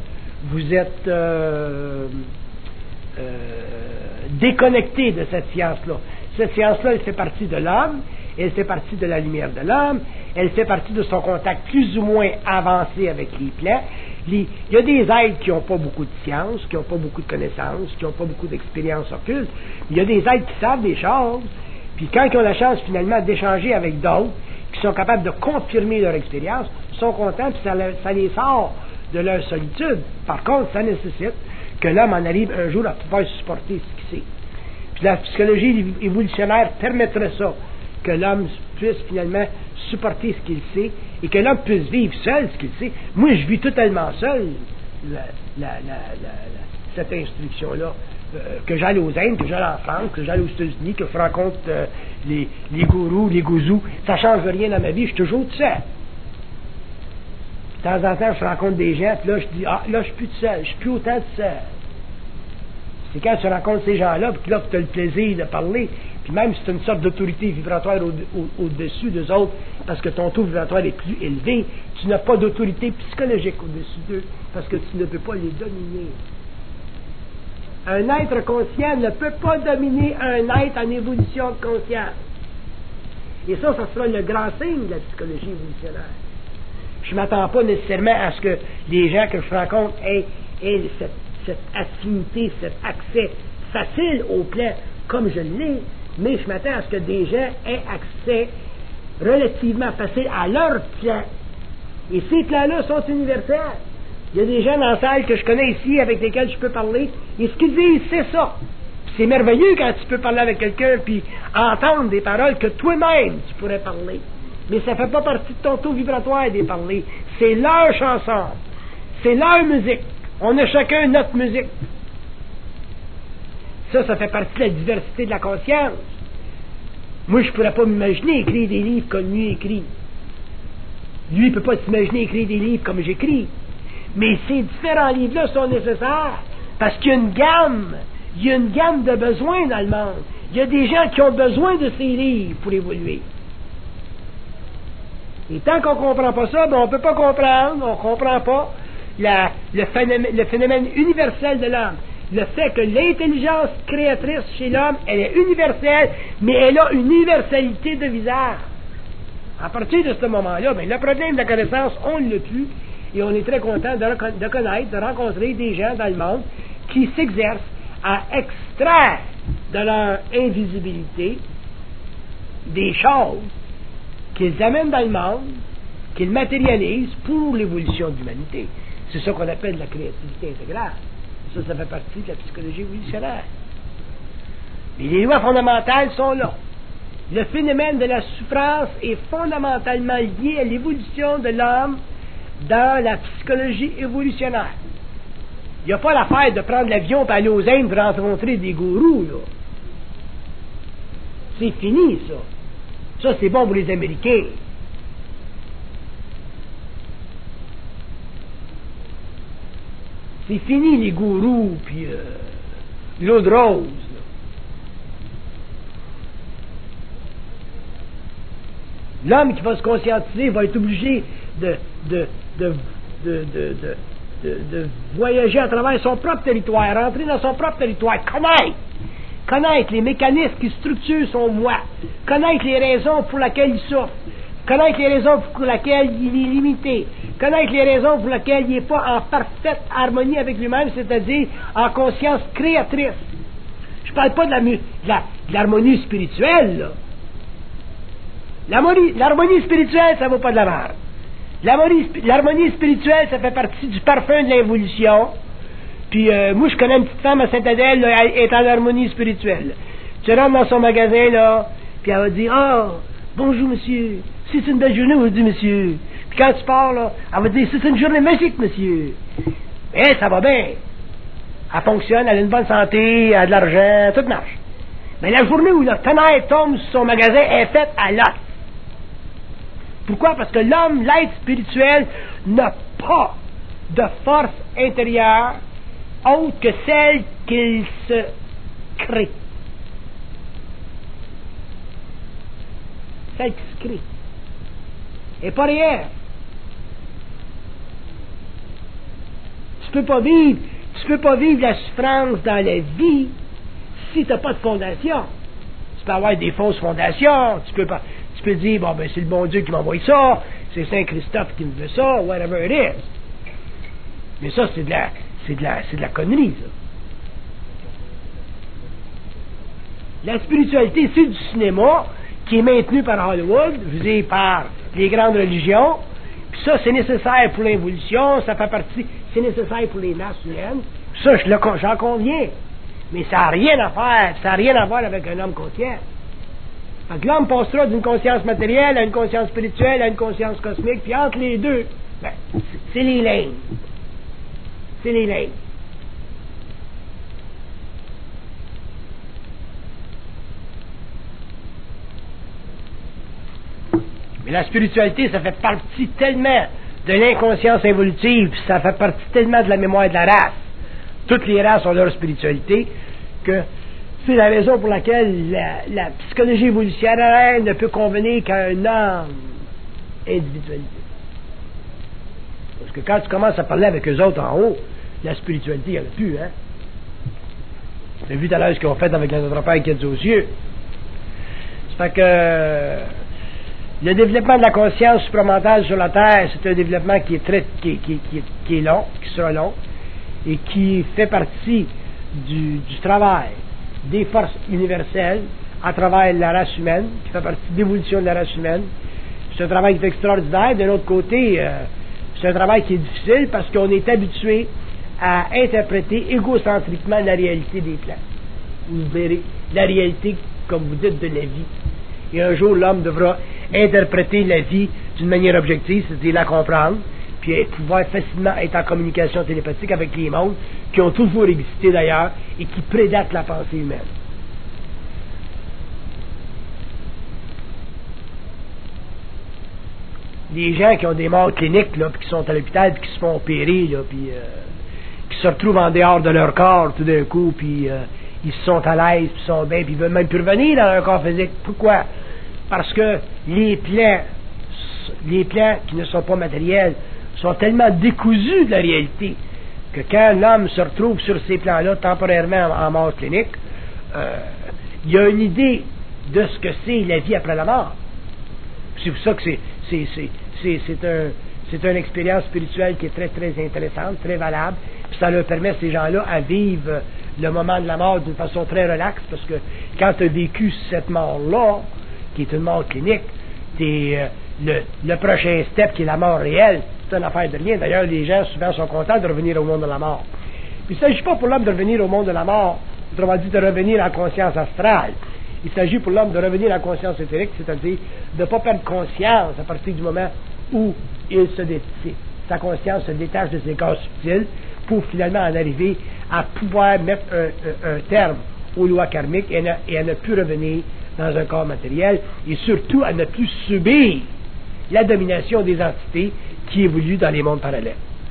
déconnecté de cette science-là. Cette science-là, elle fait partie de l'homme, elle fait partie de la lumière de l'homme, elle fait partie de son contact plus ou moins avancé avec les plans. Il y a des êtres qui n'ont pas beaucoup de science, qui n'ont pas beaucoup de connaissances, qui n'ont pas beaucoup d'expérience occulte. Il y a des êtres qui savent des choses, puis quand ils ont la chance finalement d'échanger avec d'autres, qui sont capables de confirmer leur expérience, ils sont contents, puis ça les sort de leur solitude. Par contre, ça nécessite que l'homme en arrive un jour à pouvoir supporter ce qu'il sait. Puis la psychologie évolutionnaire permettrait ça, que l'homme puisse finalement supporter ce qu'il sait et que l'homme puisse vivre seul ce qu'il sait. Moi, je vis totalement seul cette instruction-là. Que j'aille aux Indes, que j'aille en France, que j'aille aux États-Unis, que je rencontre les gourous, les gouzous, ça ne change rien dans ma vie, je suis toujours tout seul. De temps en temps, je rencontre des gens, puis là, je dis, là, je suis plus tout seul, je suis plus autant tout seul. C'est quand tu rencontres ces gens-là, puis là, tu as le plaisir de parler, puis même si tu as une sorte d'autorité vibratoire au-dessus d'eux autres, parce que ton taux vibratoire est plus élevé, tu n'as pas d'autorité psychologique au-dessus d'eux, parce que tu ne peux pas les dominer. Un être conscient ne peut pas dominer un être en évolution de conscience. Et ça sera le grand signe de la psychologie évolutionnaire. Je ne m'attends pas nécessairement à ce que les gens que je rencontre aient cette affinité, cet accès facile au plan comme je l'ai, mais je m'attends à ce que des gens aient accès relativement facile à leur plan. Et ces plans-là sont universels. Il y a des gens dans la salle que je connais ici avec lesquels je peux parler, et ce qu'ils disent, c'est ça. C'est merveilleux quand tu peux parler avec quelqu'un puis entendre des paroles que toi-même tu pourrais parler. Mais ça ne fait pas partie de ton taux vibratoire d'y parler. C'est leur chanson. C'est leur musique. On a chacun notre musique. Ça fait partie de la diversité de la conscience. Moi, je ne pourrais pas m'imaginer écrire des livres comme lui écrit. Lui, il ne peut pas s'imaginer écrire des livres comme j'écris. Mais ces différents livres-là sont nécessaires parce qu'il y a une gamme. Il y a une gamme de besoins dans le monde. Il y a des gens qui ont besoin de ces livres pour évoluer. Et tant qu'on ne comprend pas ça, on ne peut pas comprendre, on ne comprend pas le phénomène universel de l'homme. Le fait que l'intelligence créatrice chez l'homme, elle est universelle, mais elle a une universalité de visage. À partir de ce moment-là, le problème de la connaissance, on ne l'a plus, et on est très content de connaître, de rencontrer des gens dans le monde qui s'exercent à extraire de leur invisibilité des choses qu'ils amènent dans le monde, qu'ils matérialisent pour l'évolution de l'humanité. C'est ça qu'on appelle la créativité intégrale. Ça fait partie de la psychologie évolutionnaire. Mais les lois fondamentales sont là. Le phénomène de la souffrance est fondamentalement lié à l'évolution de l'homme dans la psychologie évolutionnaire. Il n'y a pas l'affaire de prendre l'avion et aller aux Indes pour rencontrer des gourous, là. C'est fini, ça. Ça, c'est bon pour les Américains. C'est fini, les gourous, puis l'eau de rose, là. L'homme qui va se conscientiser va être obligé de voyager à travers son propre territoire, rentrer dans son propre territoire, connaître les mécanismes qui structurent son moi, connaître les raisons pour lesquelles il souffre, connaître les raisons pour lesquelles il est limité, connaître les raisons pour lesquelles il n'est pas en parfaite harmonie avec lui-même, c'est-à-dire en conscience créatrice. Je ne parle pas de l'harmonie spirituelle, là. L'harmonie spirituelle, ça ne vaut pas de la merde. L'harmonie spirituelle, ça fait partie du parfum de l'évolution. Puis moi, je connais une petite femme à Saint-Adèle, là, elle est en harmonie spirituelle. Tu rentres dans son magasin, là, puis elle va dire « Ah, bonjour, monsieur. Si c'est une belle journée, on va dire, monsieur. » Puis quand tu pars, là, elle va dire « C'est une journée magique, monsieur. » Eh, ça va bien. Elle fonctionne, elle a une bonne santé, elle a de l'argent, tout marche. Mais la journée où le tonnerre tombe sur son magasin est faite à l'os. Pourquoi? Parce que l'homme, l'être spirituel, n'a pas de force intérieure autre que celle qu'il se crée. Celle qui se crée. Et pas réelle. Tu peux pas vivre la souffrance dans la vie si tu n'as pas de fondation. Tu peux avoir des fausses fondations, tu peux dire, bon, ben, c'est le bon Dieu qui m'envoie ça, c'est Saint Christophe qui me veut ça, whatever it is. Mais ça, c'est de la connerie, ça. La spiritualité, c'est du cinéma qui est maintenu par Hollywood, je veux dire, par les grandes religions. Puis ça, c'est nécessaire pour l'évolution, ça fait partie, c'est nécessaire pour les masses humaines. Ça, j'en conviens. Mais ça n'a rien à faire, ça n'a rien à voir avec un homme conscient. Fait que l'homme passera d'une conscience matérielle à une conscience spirituelle à une conscience cosmique, puis entre les deux, ben, c'est les lignes. C'est les lignes. Mais la spiritualité, ça fait partie tellement de l'inconscience évolutive, puis ça fait partie tellement de la mémoire de la race. Toutes les races ont leur spiritualité, que c'est la raison pour laquelle la psychologie évolutionnaire ne peut convenir qu'à une âme individualité. Parce que quand tu commences à parler avec eux autres en haut, la spiritualité, il n'y en a plus, hein? Tu as vu tout à l'heure ce qu'ils ont fait avec notre Père qui est aux cieux. Ça fait que le développement de la conscience supramentale sur la Terre, c'est un développement qui est long, qui sera long, et qui fait partie du travail des forces universelles à travers la race humaine, qui fait partie de l'évolution de la race humaine. C'est un travail qui est extraordinaire. De l'autre côté, c'est un travail qui est difficile parce qu'on est habitué à interpréter égocentriquement la réalité des plans. Vous verrez la réalité, comme vous dites, de la vie. Et un jour, l'homme devra interpréter la vie d'une manière objective, c'est-à-dire la comprendre, puis pouvoir facilement être en communication télépathique avec les mondes qui ont toujours existé d'ailleurs et qui prédatent la pensée humaine. Les gens qui ont des morts cliniques, là, puis qui sont à l'hôpital, puis qui se font opérer, là, puis qui se retrouvent en dehors de leur corps tout d'un coup, puis ils se sont à l'aise, puis ils sont bien, puis ils veulent même plus revenir dans leur corps physique. Pourquoi? Parce que les plans qui ne sont pas matériels sont tellement décousus de la réalité que quand l'homme se retrouve sur ces plans-là temporairement en mort clinique, il y a une idée de ce que c'est la vie après la mort. C'est pour ça que c'est une expérience spirituelle qui est très, très intéressante, très valable, puis ça leur permet, ces gens-là, à vivre le moment de la mort d'une façon très relaxe, parce que quand tu as vécu cette mort-là, qui est une mort clinique, le prochain step, qui est la mort réelle, c'est une affaire de rien. D'ailleurs, les gens, souvent, sont contents de revenir au monde de la mort. Puis il ne s'agit pas pour l'homme de revenir au monde de la mort, autrement dit, de revenir en conscience astrale. Il s'agit pour l'homme de revenir en conscience éthérique, c'est-à-dire de ne pas perdre conscience à partir du moment où sa conscience se détache de ses corps subtils pour finalement en arriver à pouvoir mettre un terme aux lois karmiques et à ne plus revenir dans un corps matériel et surtout à ne plus subir la domination des entités qui évoluent dans les mondes parallèles.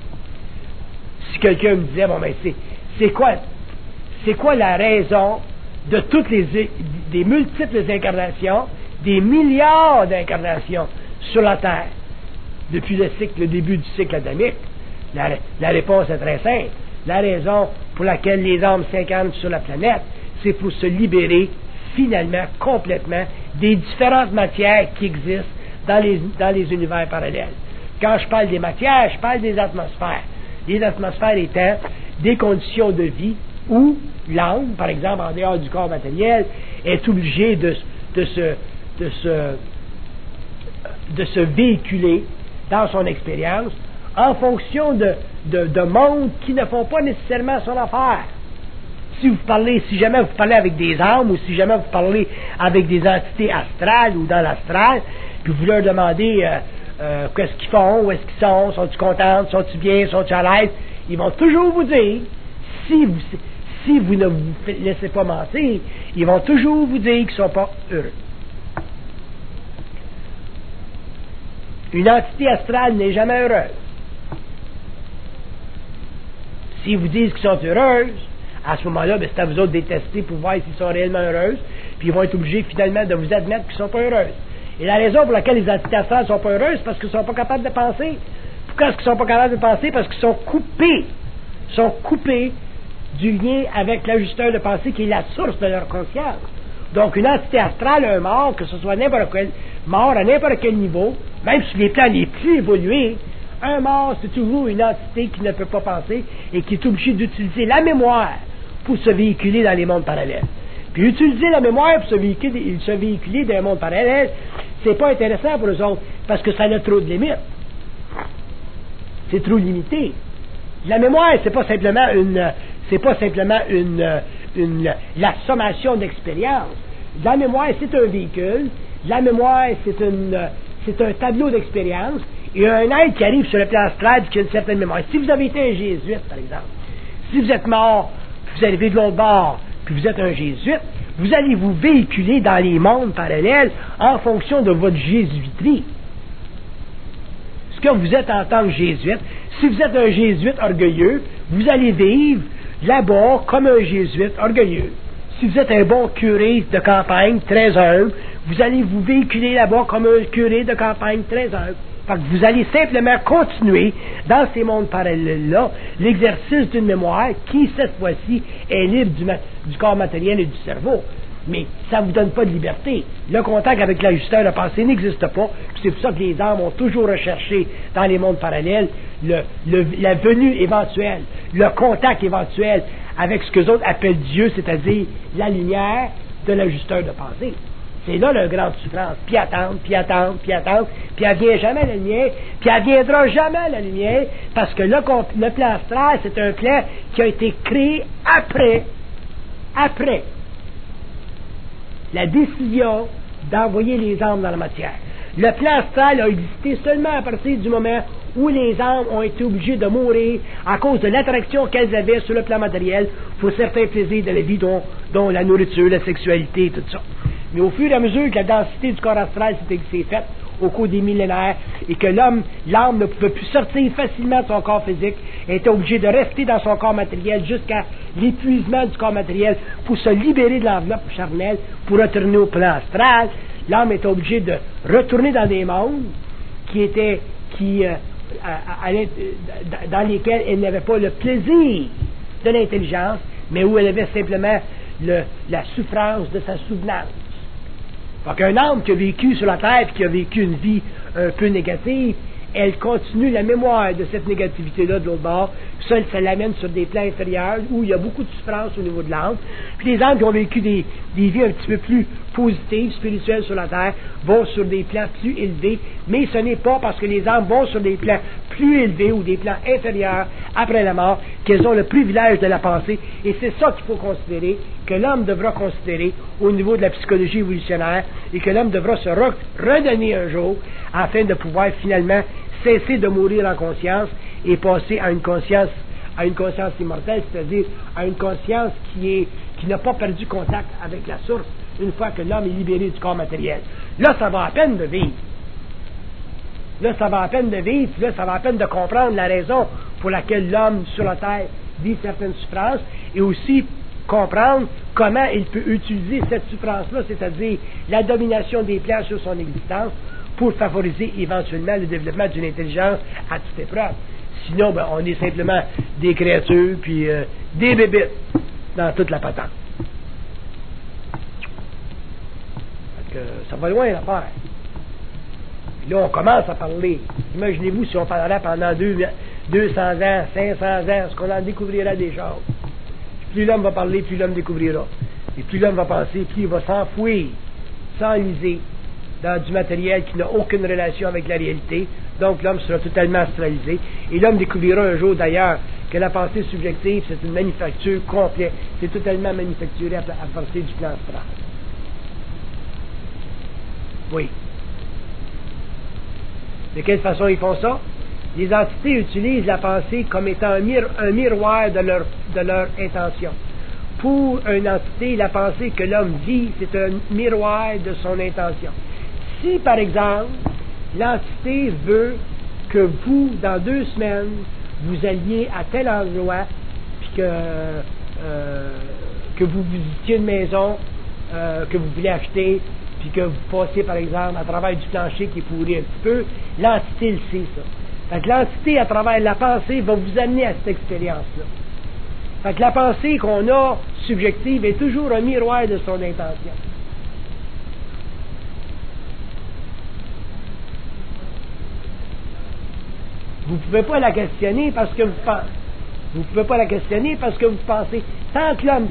Si quelqu'un me disait, bon, ben, c'est quoi la raison de toutes des multiples incarnations, des milliards d'incarnations sur la Terre, depuis le début du cycle adamique? La réponse est très simple. La raison pour laquelle les âmes s'incarnent sur la planète, c'est pour se libérer finalement, complètement, des différentes matières qui existent dans les univers parallèles. Quand je parle des matières, je parle des atmosphères. Les atmosphères étant des conditions de vie où l'âme, par exemple, en dehors du corps matériel, est obligée de se véhiculer dans son expérience en fonction de mondes qui ne font pas nécessairement son affaire. Si jamais vous parlez avec des âmes ou si jamais vous parlez avec des entités astrales ou dans l'astral, puis vous leur demandez qu'est-ce qu'ils font, où est-ce qu'ils sont-ils contents, sont-ils bien, sont-ils à l'aise, ils vont toujours vous dire, si vous ne vous laissez pas mentir, ils vont toujours vous dire qu'ils ne sont pas heureux. Une entité astrale n'est jamais heureuse. S'ils vous disent qu'ils sont heureuses, à ce moment-là, c'est à vous autres de tester pour voir s'ils sont réellement heureuses, puis ils vont être obligés finalement de vous admettre qu'ils ne sont pas heureuses. Et la raison pour laquelle les entités astrales ne sont pas heureuses, c'est parce qu'ils ne sont pas capables de penser. Pourquoi est-ce qu'ils ne sont pas capables de penser? Parce qu'ils sont coupés du lien avec l'ajusteur de pensée qui est la source de leur conscience. Donc, une entité astrale, un mort, que ce soit n'importe quel mort à n'importe quel niveau, même sur les plans les plus évolués, un mort, c'est toujours une entité qui ne peut pas penser et qui est obligée d'utiliser la mémoire pour se véhiculer dans les mondes parallèles. Puis utiliser la mémoire pour se véhiculer dans les mondes parallèles, c'est pas intéressant pour eux autres, parce que ça a trop de limites. C'est trop limité. La mémoire, c'est pas simplement la sommation d'expériences. La mémoire, c'est un véhicule. La mémoire, c'est un tableau d'expérience. Il y a un être qui arrive sur le plan astral qui a une certaine mémoire. Si vous avez été un jésuite, par exemple, si vous êtes mort, puis vous arrivez de l'autre bord, puis vous êtes un jésuite, vous allez vous véhiculer dans les mondes parallèles en fonction de votre jésuiterie. Ce que vous êtes en tant que jésuite, si vous êtes un jésuite orgueilleux, vous allez vivre là-bas comme un jésuite orgueilleux. Si vous êtes un bon curé de campagne très humble, vous allez vous véhiculer là-bas comme un curé de campagne très humble. Fait que vous allez simplement continuer dans ces mondes parallèles-là l'exercice d'une mémoire qui, cette fois-ci, est libre du corps matériel et du cerveau. Mais ça ne vous donne pas de liberté. Le contact avec l'ajusteur de pensée n'existe pas. C'est pour ça que les âmes ont toujours recherché dans les mondes parallèles la venue éventuelle, le contact éventuel avec ce que les autres appellent Dieu, c'est-à-dire la lumière de l'ajusteur de pensée. C'est là la grande souffrance. Puis attendre, puis attendre, puis attendre, puis elle vient jamais la lumière, puis elle viendra jamais la lumière, parce que le plan astral, c'est un plan qui a été créé après la décision d'envoyer les âmes dans la matière. Le plan astral a existé seulement à partir du moment où les âmes ont été obligées de mourir à cause de l'attraction qu'elles avaient sur le plan matériel pour certains plaisirs de la vie, dont la nourriture, la sexualité, tout ça. Mais au fur et à mesure que la densité du corps astral s'est faite au cours des millénaires et que l'âme ne pouvait plus sortir facilement de son corps physique, était obligé de rester dans son corps matériel jusqu'à l'épuisement du corps matériel pour se libérer de l'enveloppe charnelle pour retourner au plan astral, l'âme était obligée de retourner dans des mondes dans lesquels elle n'avait pas le plaisir de l'intelligence, mais où elle avait simplement la souffrance de sa souvenance. Donc, un âme qui a vécu sur la terre et qui a vécu une vie un peu négative, elle continue la mémoire de cette négativité-là de l'autre bord. Ça l'amène sur des plans inférieurs où il y a beaucoup de souffrance au niveau de l'âme. Puis les âmes qui ont vécu des vies un petit peu plus positives, spirituelles sur la terre, vont sur des plans plus élevés. Mais ce n'est pas parce que les âmes vont sur des plans plus élevés ou des plans inférieurs après la mort qu'elles ont le privilège de la pensée. Et c'est ça qu'il faut considérer, que l'homme devra considérer au niveau de la psychologie évolutionnaire et que l'homme devra se redonner un jour afin de pouvoir finalement cesser de mourir en conscience et passer à une conscience immortelle, c'est-à-dire à une conscience qui n'a pas perdu contact avec la source une fois que l'homme est libéré du corps matériel. Là, ça va à peine de vivre. Là, ça va à peine de vivre, puis là, ça va à peine de comprendre la raison pour laquelle l'homme sur la terre vit certaines souffrances et aussi comprendre comment il peut utiliser cette souffrance-là, c'est-à-dire la domination des plans sur son existence, pour favoriser éventuellement le développement d'une intelligence à toute épreuve. Sinon, on est simplement des créatures, puis des bébites dans toute la patente. Ça va loin l'affaire. Là, on commence à parler. Imaginez-vous si on parlerait pendant 200 ans, 500 ans, ce qu'on en découvrira des choses. Plus l'homme va parler, plus l'homme découvrira. Et plus l'homme va penser, plus il va s'enfouir, s'enliser dans du matériel qui n'a aucune relation avec la réalité. Donc l'homme sera totalement astralisé. Et l'homme découvrira un jour d'ailleurs que la pensée subjective, c'est une manufacture complète. C'est totalement manufacturé à partir du plan astral. Oui. De quelle façon ils font ça? Les entités utilisent la pensée comme étant un miroir de leur intention. Pour une entité, la pensée que l'homme vit, c'est un miroir de son intention. Si, par exemple, l'entité veut que vous, dans 2 semaines, vous alliez à tel endroit, puis que vous visitiez une maison que vous voulez acheter, puis que vous passez, par exemple, à travers du plancher qui est pourri un petit peu, l'entité le sait, ça. Fait que l'entité, à travers la pensée, va vous amener à cette expérience-là. Fait que la pensée qu'on a subjective est toujours un miroir de son intention. Vous ne pouvez pas la questionner parce que vous pensez. Vous ne pouvez pas la questionner parce que vous pensez. Tant que l'homme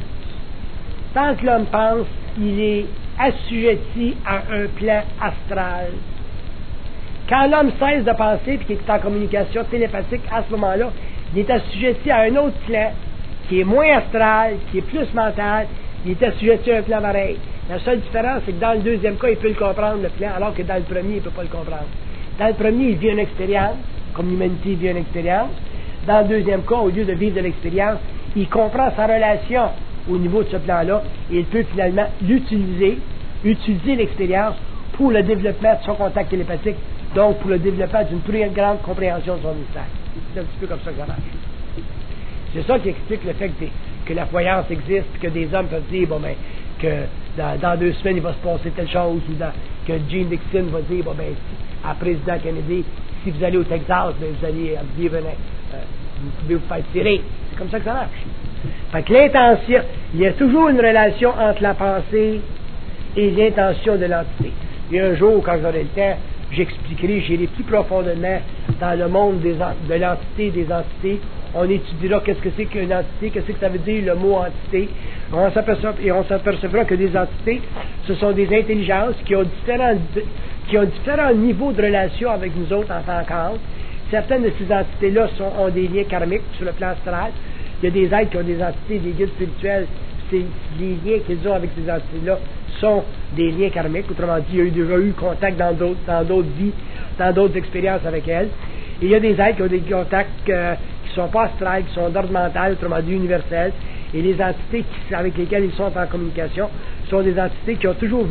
pense, il est assujetti à un plan astral. Quand l'homme cesse de penser et qu'il est en communication télépathique, à ce moment-là, il est assujetti à un autre plan qui est moins astral, qui est plus mental, il est assujetti à un plan pareil. La seule différence, c'est que dans le deuxième cas, il peut le comprendre, le plan, alors que dans le premier, il ne peut pas le comprendre. Dans le premier, il vit une expérience, comme l'humanité vit une expérience. Dans le deuxième cas, au lieu de vivre de l'expérience, il comprend sa relation au niveau de ce plan-là, et il peut finalement utiliser l'expérience pour le développement de son contact télépathique, donc pour le développement d'une plus grande compréhension de son mystère. C'est un petit peu comme ça que ça marche. C'est ça qui explique le fait que la voyance existe, puis que des hommes peuvent dire, bon ben, que dans 2 semaines, il va se passer telle chose, ou que Gene Dixon va dire, bon ben, à président Kennedy, si vous allez au Texas, ben, vous allez dire, vous pouvez vous faire tirer. C'est comme ça que ça marche. Fait que l'intention, il y a toujours une relation entre la pensée et l'intention de l'entité. Et un jour, quand j'aurai le temps, j'expliquerai, j'irai plus profondément dans le monde de l'entité et des entités. On étudiera qu'est-ce que c'est qu'une entité, qu'est-ce que ça veut dire le mot entité. On s'apercevra que des entités, ce sont des intelligences qui ont différents niveaux de relation avec nous autres en tant qu'êtres. Certaines de ces entités-là ont des liens karmiques sur le plan astral. Il y a des êtres qui ont des entités, des guides spirituels. Les liens qu'ils ont avec ces entités-là sont des liens karmiques. Autrement dit, il y a déjà eu contact dans d'autres vies, dans d'autres expériences avec elles. Et il y a des êtres qui ont des contacts qui ne sont pas astrales, qui sont d'ordre mental, autrement dit universels. Et les entités avec lesquelles ils sont en communication sont des entités qui ont toujours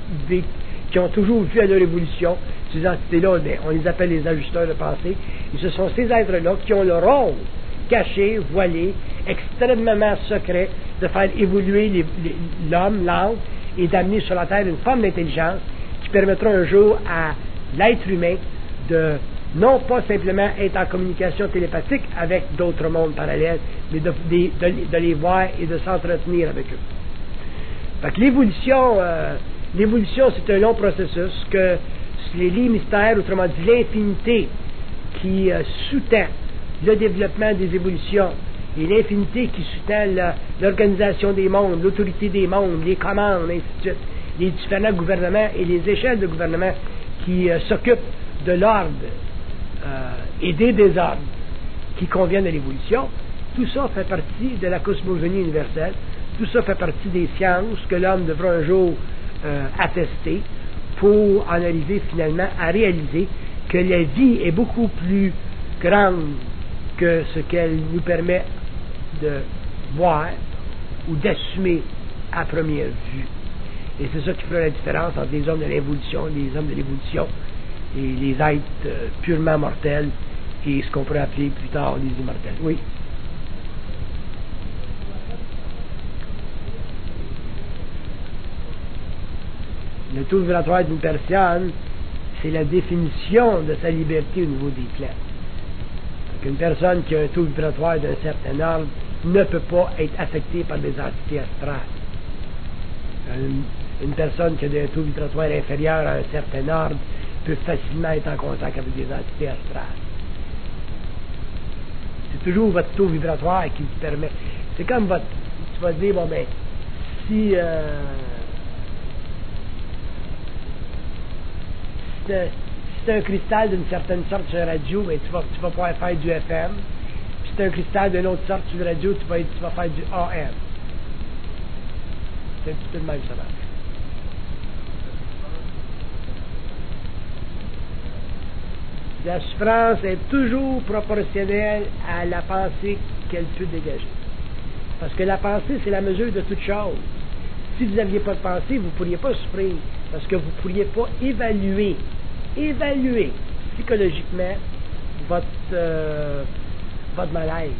vu à leur évolution. Ces entités-là, on les appelle les ajusteurs de pensée. Et ce sont ces êtres-là qui ont le rôle caché, voilé, extrêmement secret, de faire évoluer l'homme, l'âme, et d'amener sur la Terre une forme d'intelligence qui permettra un jour à l'être humain de non pas simplement être en communication télépathique avec d'autres mondes parallèles, mais de les voir et de s'entretenir avec eux. Fait que l'évolution, c'est un long processus que les lits mystères, autrement dit l'infinité qui sous-tend le développement des évolutions et l'infinité qui sous-tend l'organisation des mondes, l'autorité des mondes, les commandes, ainsi de suite, les différents gouvernements et les échelles de gouvernement qui s'occupent de l'ordre et des désordres qui conviennent à l'évolution, tout ça fait partie de la cosmogonie universelle, tout ça fait partie des sciences que l'homme devra un jour attester pour en arriver finalement à réaliser que la vie est beaucoup plus grande que ce qu'elle nous permet de voir ou d'assumer à première vue. Et c'est ça qui fera la différence entre les hommes de l'évolution, les hommes de l'évolution et les êtres purement mortels et ce qu'on pourrait appeler plus tard les immortels. Oui. Le taux vibratoire d'une personne, c'est la définition de sa liberté au niveau des plans. Une personne qui a un taux vibratoire d'un certain ordre ne peut pas être affectée par des entités astrales. Une personne qui a un taux vibratoire inférieur à un certain ordre peut facilement être en contact avec des entités astrales. C'est toujours votre taux vibratoire qui vous permet. C'est comme votre. Tu vas dire, bon ben, si c'est un cristal d'une certaine sorte sur la radio, ben, tu vas pouvoir faire du FM. Puis si c'est un cristal d'une autre sorte sur la radio, tu vas faire du AM. C'est un petit peu de même, ça marche. La souffrance est toujours proportionnelle à la pensée qu'elle peut dégager. Parce que la pensée, c'est la mesure de toute chose. Si vous n'aviez pas de pensée, vous ne pourriez pas souffrir. Parce que vous ne pourriez pas évaluer psychologiquement votre malaise.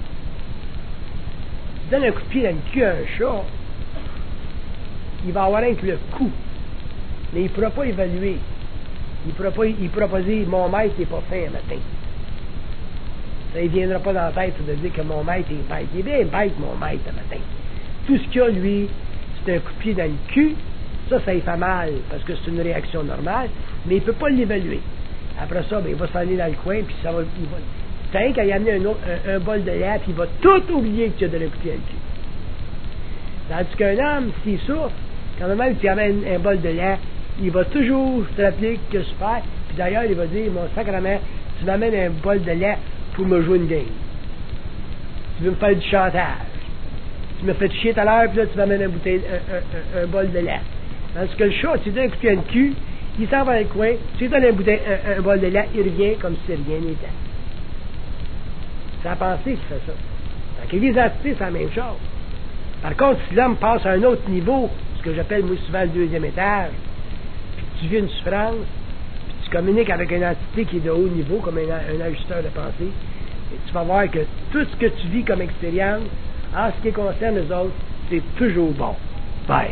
Tu donnes un coup de pied dans le cul à un chat, il va avoir rien que le coup. Mais il ne pourra pas évaluer. Il ne pourra pas dire mon maître n'est pas fin un matin. Ça ne viendra pas dans la tête de dire que mon maître est bête. Il est bien bête, mon maître, un matin. Tout ce qu'il y a, lui, c'est un coup de pied dans le cul. Ça lui fait mal, parce que c'est une réaction normale, mais il ne peut pas l'évaluer. Après ça, ben, il va s'en aller dans le coin, puis ça va. C'est rien qu'à y amener un bol de lait, puis il va tout oublier qu'il y a de un coup de pied dans le cul. Tandis qu'un homme, s'il souffre, quand même tu amènes un bol de lait, il va toujours se rappeler que super, puis d'ailleurs, il va dire, mon sacrement, tu m'amènes un bol de lait pour me jouer une game. Tu veux me faire du chantage. Tu me fais chier tout à l'heure, puis là, tu m'amènes un bol de lait. Tandis que le chat, tu lui donnes un coup de pied dans le cul, il s'en va dans le coin, tu lui donnes un bol de lait, il revient comme si rien n'était. C'est la pensée qui fait ça. Donc, les entités, c'est la même chose. Par contre, si l'homme passe à un autre niveau, ce que j'appelle moi souvent le deuxième étage, puis tu vis une souffrance, puis tu communiques avec une entité qui est de haut niveau, comme un ajusteur de pensée, et tu vas voir que tout ce que tu vis comme expérience, en ce qui concerne les autres, c'est toujours bon. Bye.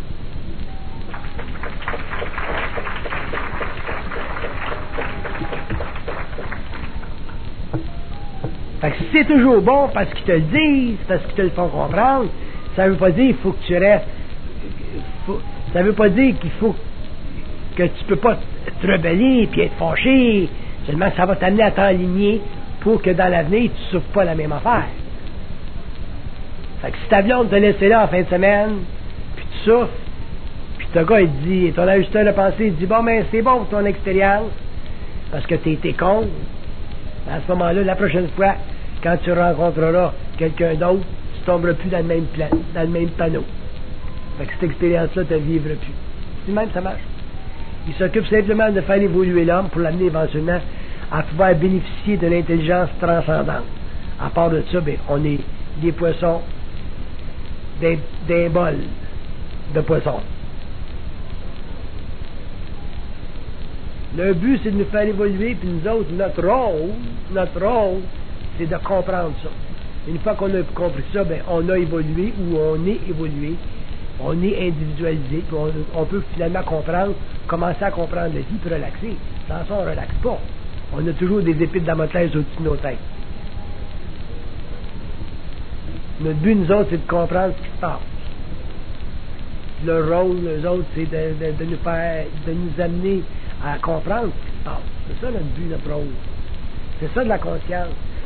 Fait que si c'est toujours bon parce qu'ils te le disent, parce qu'ils te le font comprendre, ça veut pas dire qu'il faut que tu restes. Ça veut pas dire qu'il faut que tu peux pas te rebeller puis être fâché. Seulement ça va t'amener à t'aligner pour que dans l'avenir tu souffres pas la même affaire. Fait que si ta blonde te laissé là en fin de semaine, puis tu souffres, puis ton gars il te dit, ton ajusteur de pensée il dit bon ben c'est bon pour ton expérience parce que t'es été con. À ce moment-là, la prochaine fois, quand tu rencontreras quelqu'un d'autre, tu tomberas plus dans le même plan, dans le même panneau. Fait que cette expérience-là, tu ne vivras plus. C'est même, ça marche. Il s'occupe simplement de faire évoluer l'homme pour l'amener éventuellement à pouvoir bénéficier de l'intelligence transcendante. À part de ça, ben, on est des poissons, des bols de poissons. Le but, c'est de nous faire évoluer, puis nous autres, notre rôle, c'est de comprendre ça. Une fois qu'on a compris ça, ben, on a évolué, ou on est évolué, on est individualisé, puis on peut finalement comprendre, commencer à comprendre la vie, puis relaxer. Sans ça, on ne relaxe pas. On a toujours des épées de Damoclès au-dessus de nos têtes. Notre but, nous autres, c'est de comprendre ce qui se passe. Le rôle, nous autres, c'est de nous amener à comprendre ce qui se passe. C'est ça notre but, notre rôle. C'est ça de la conscience.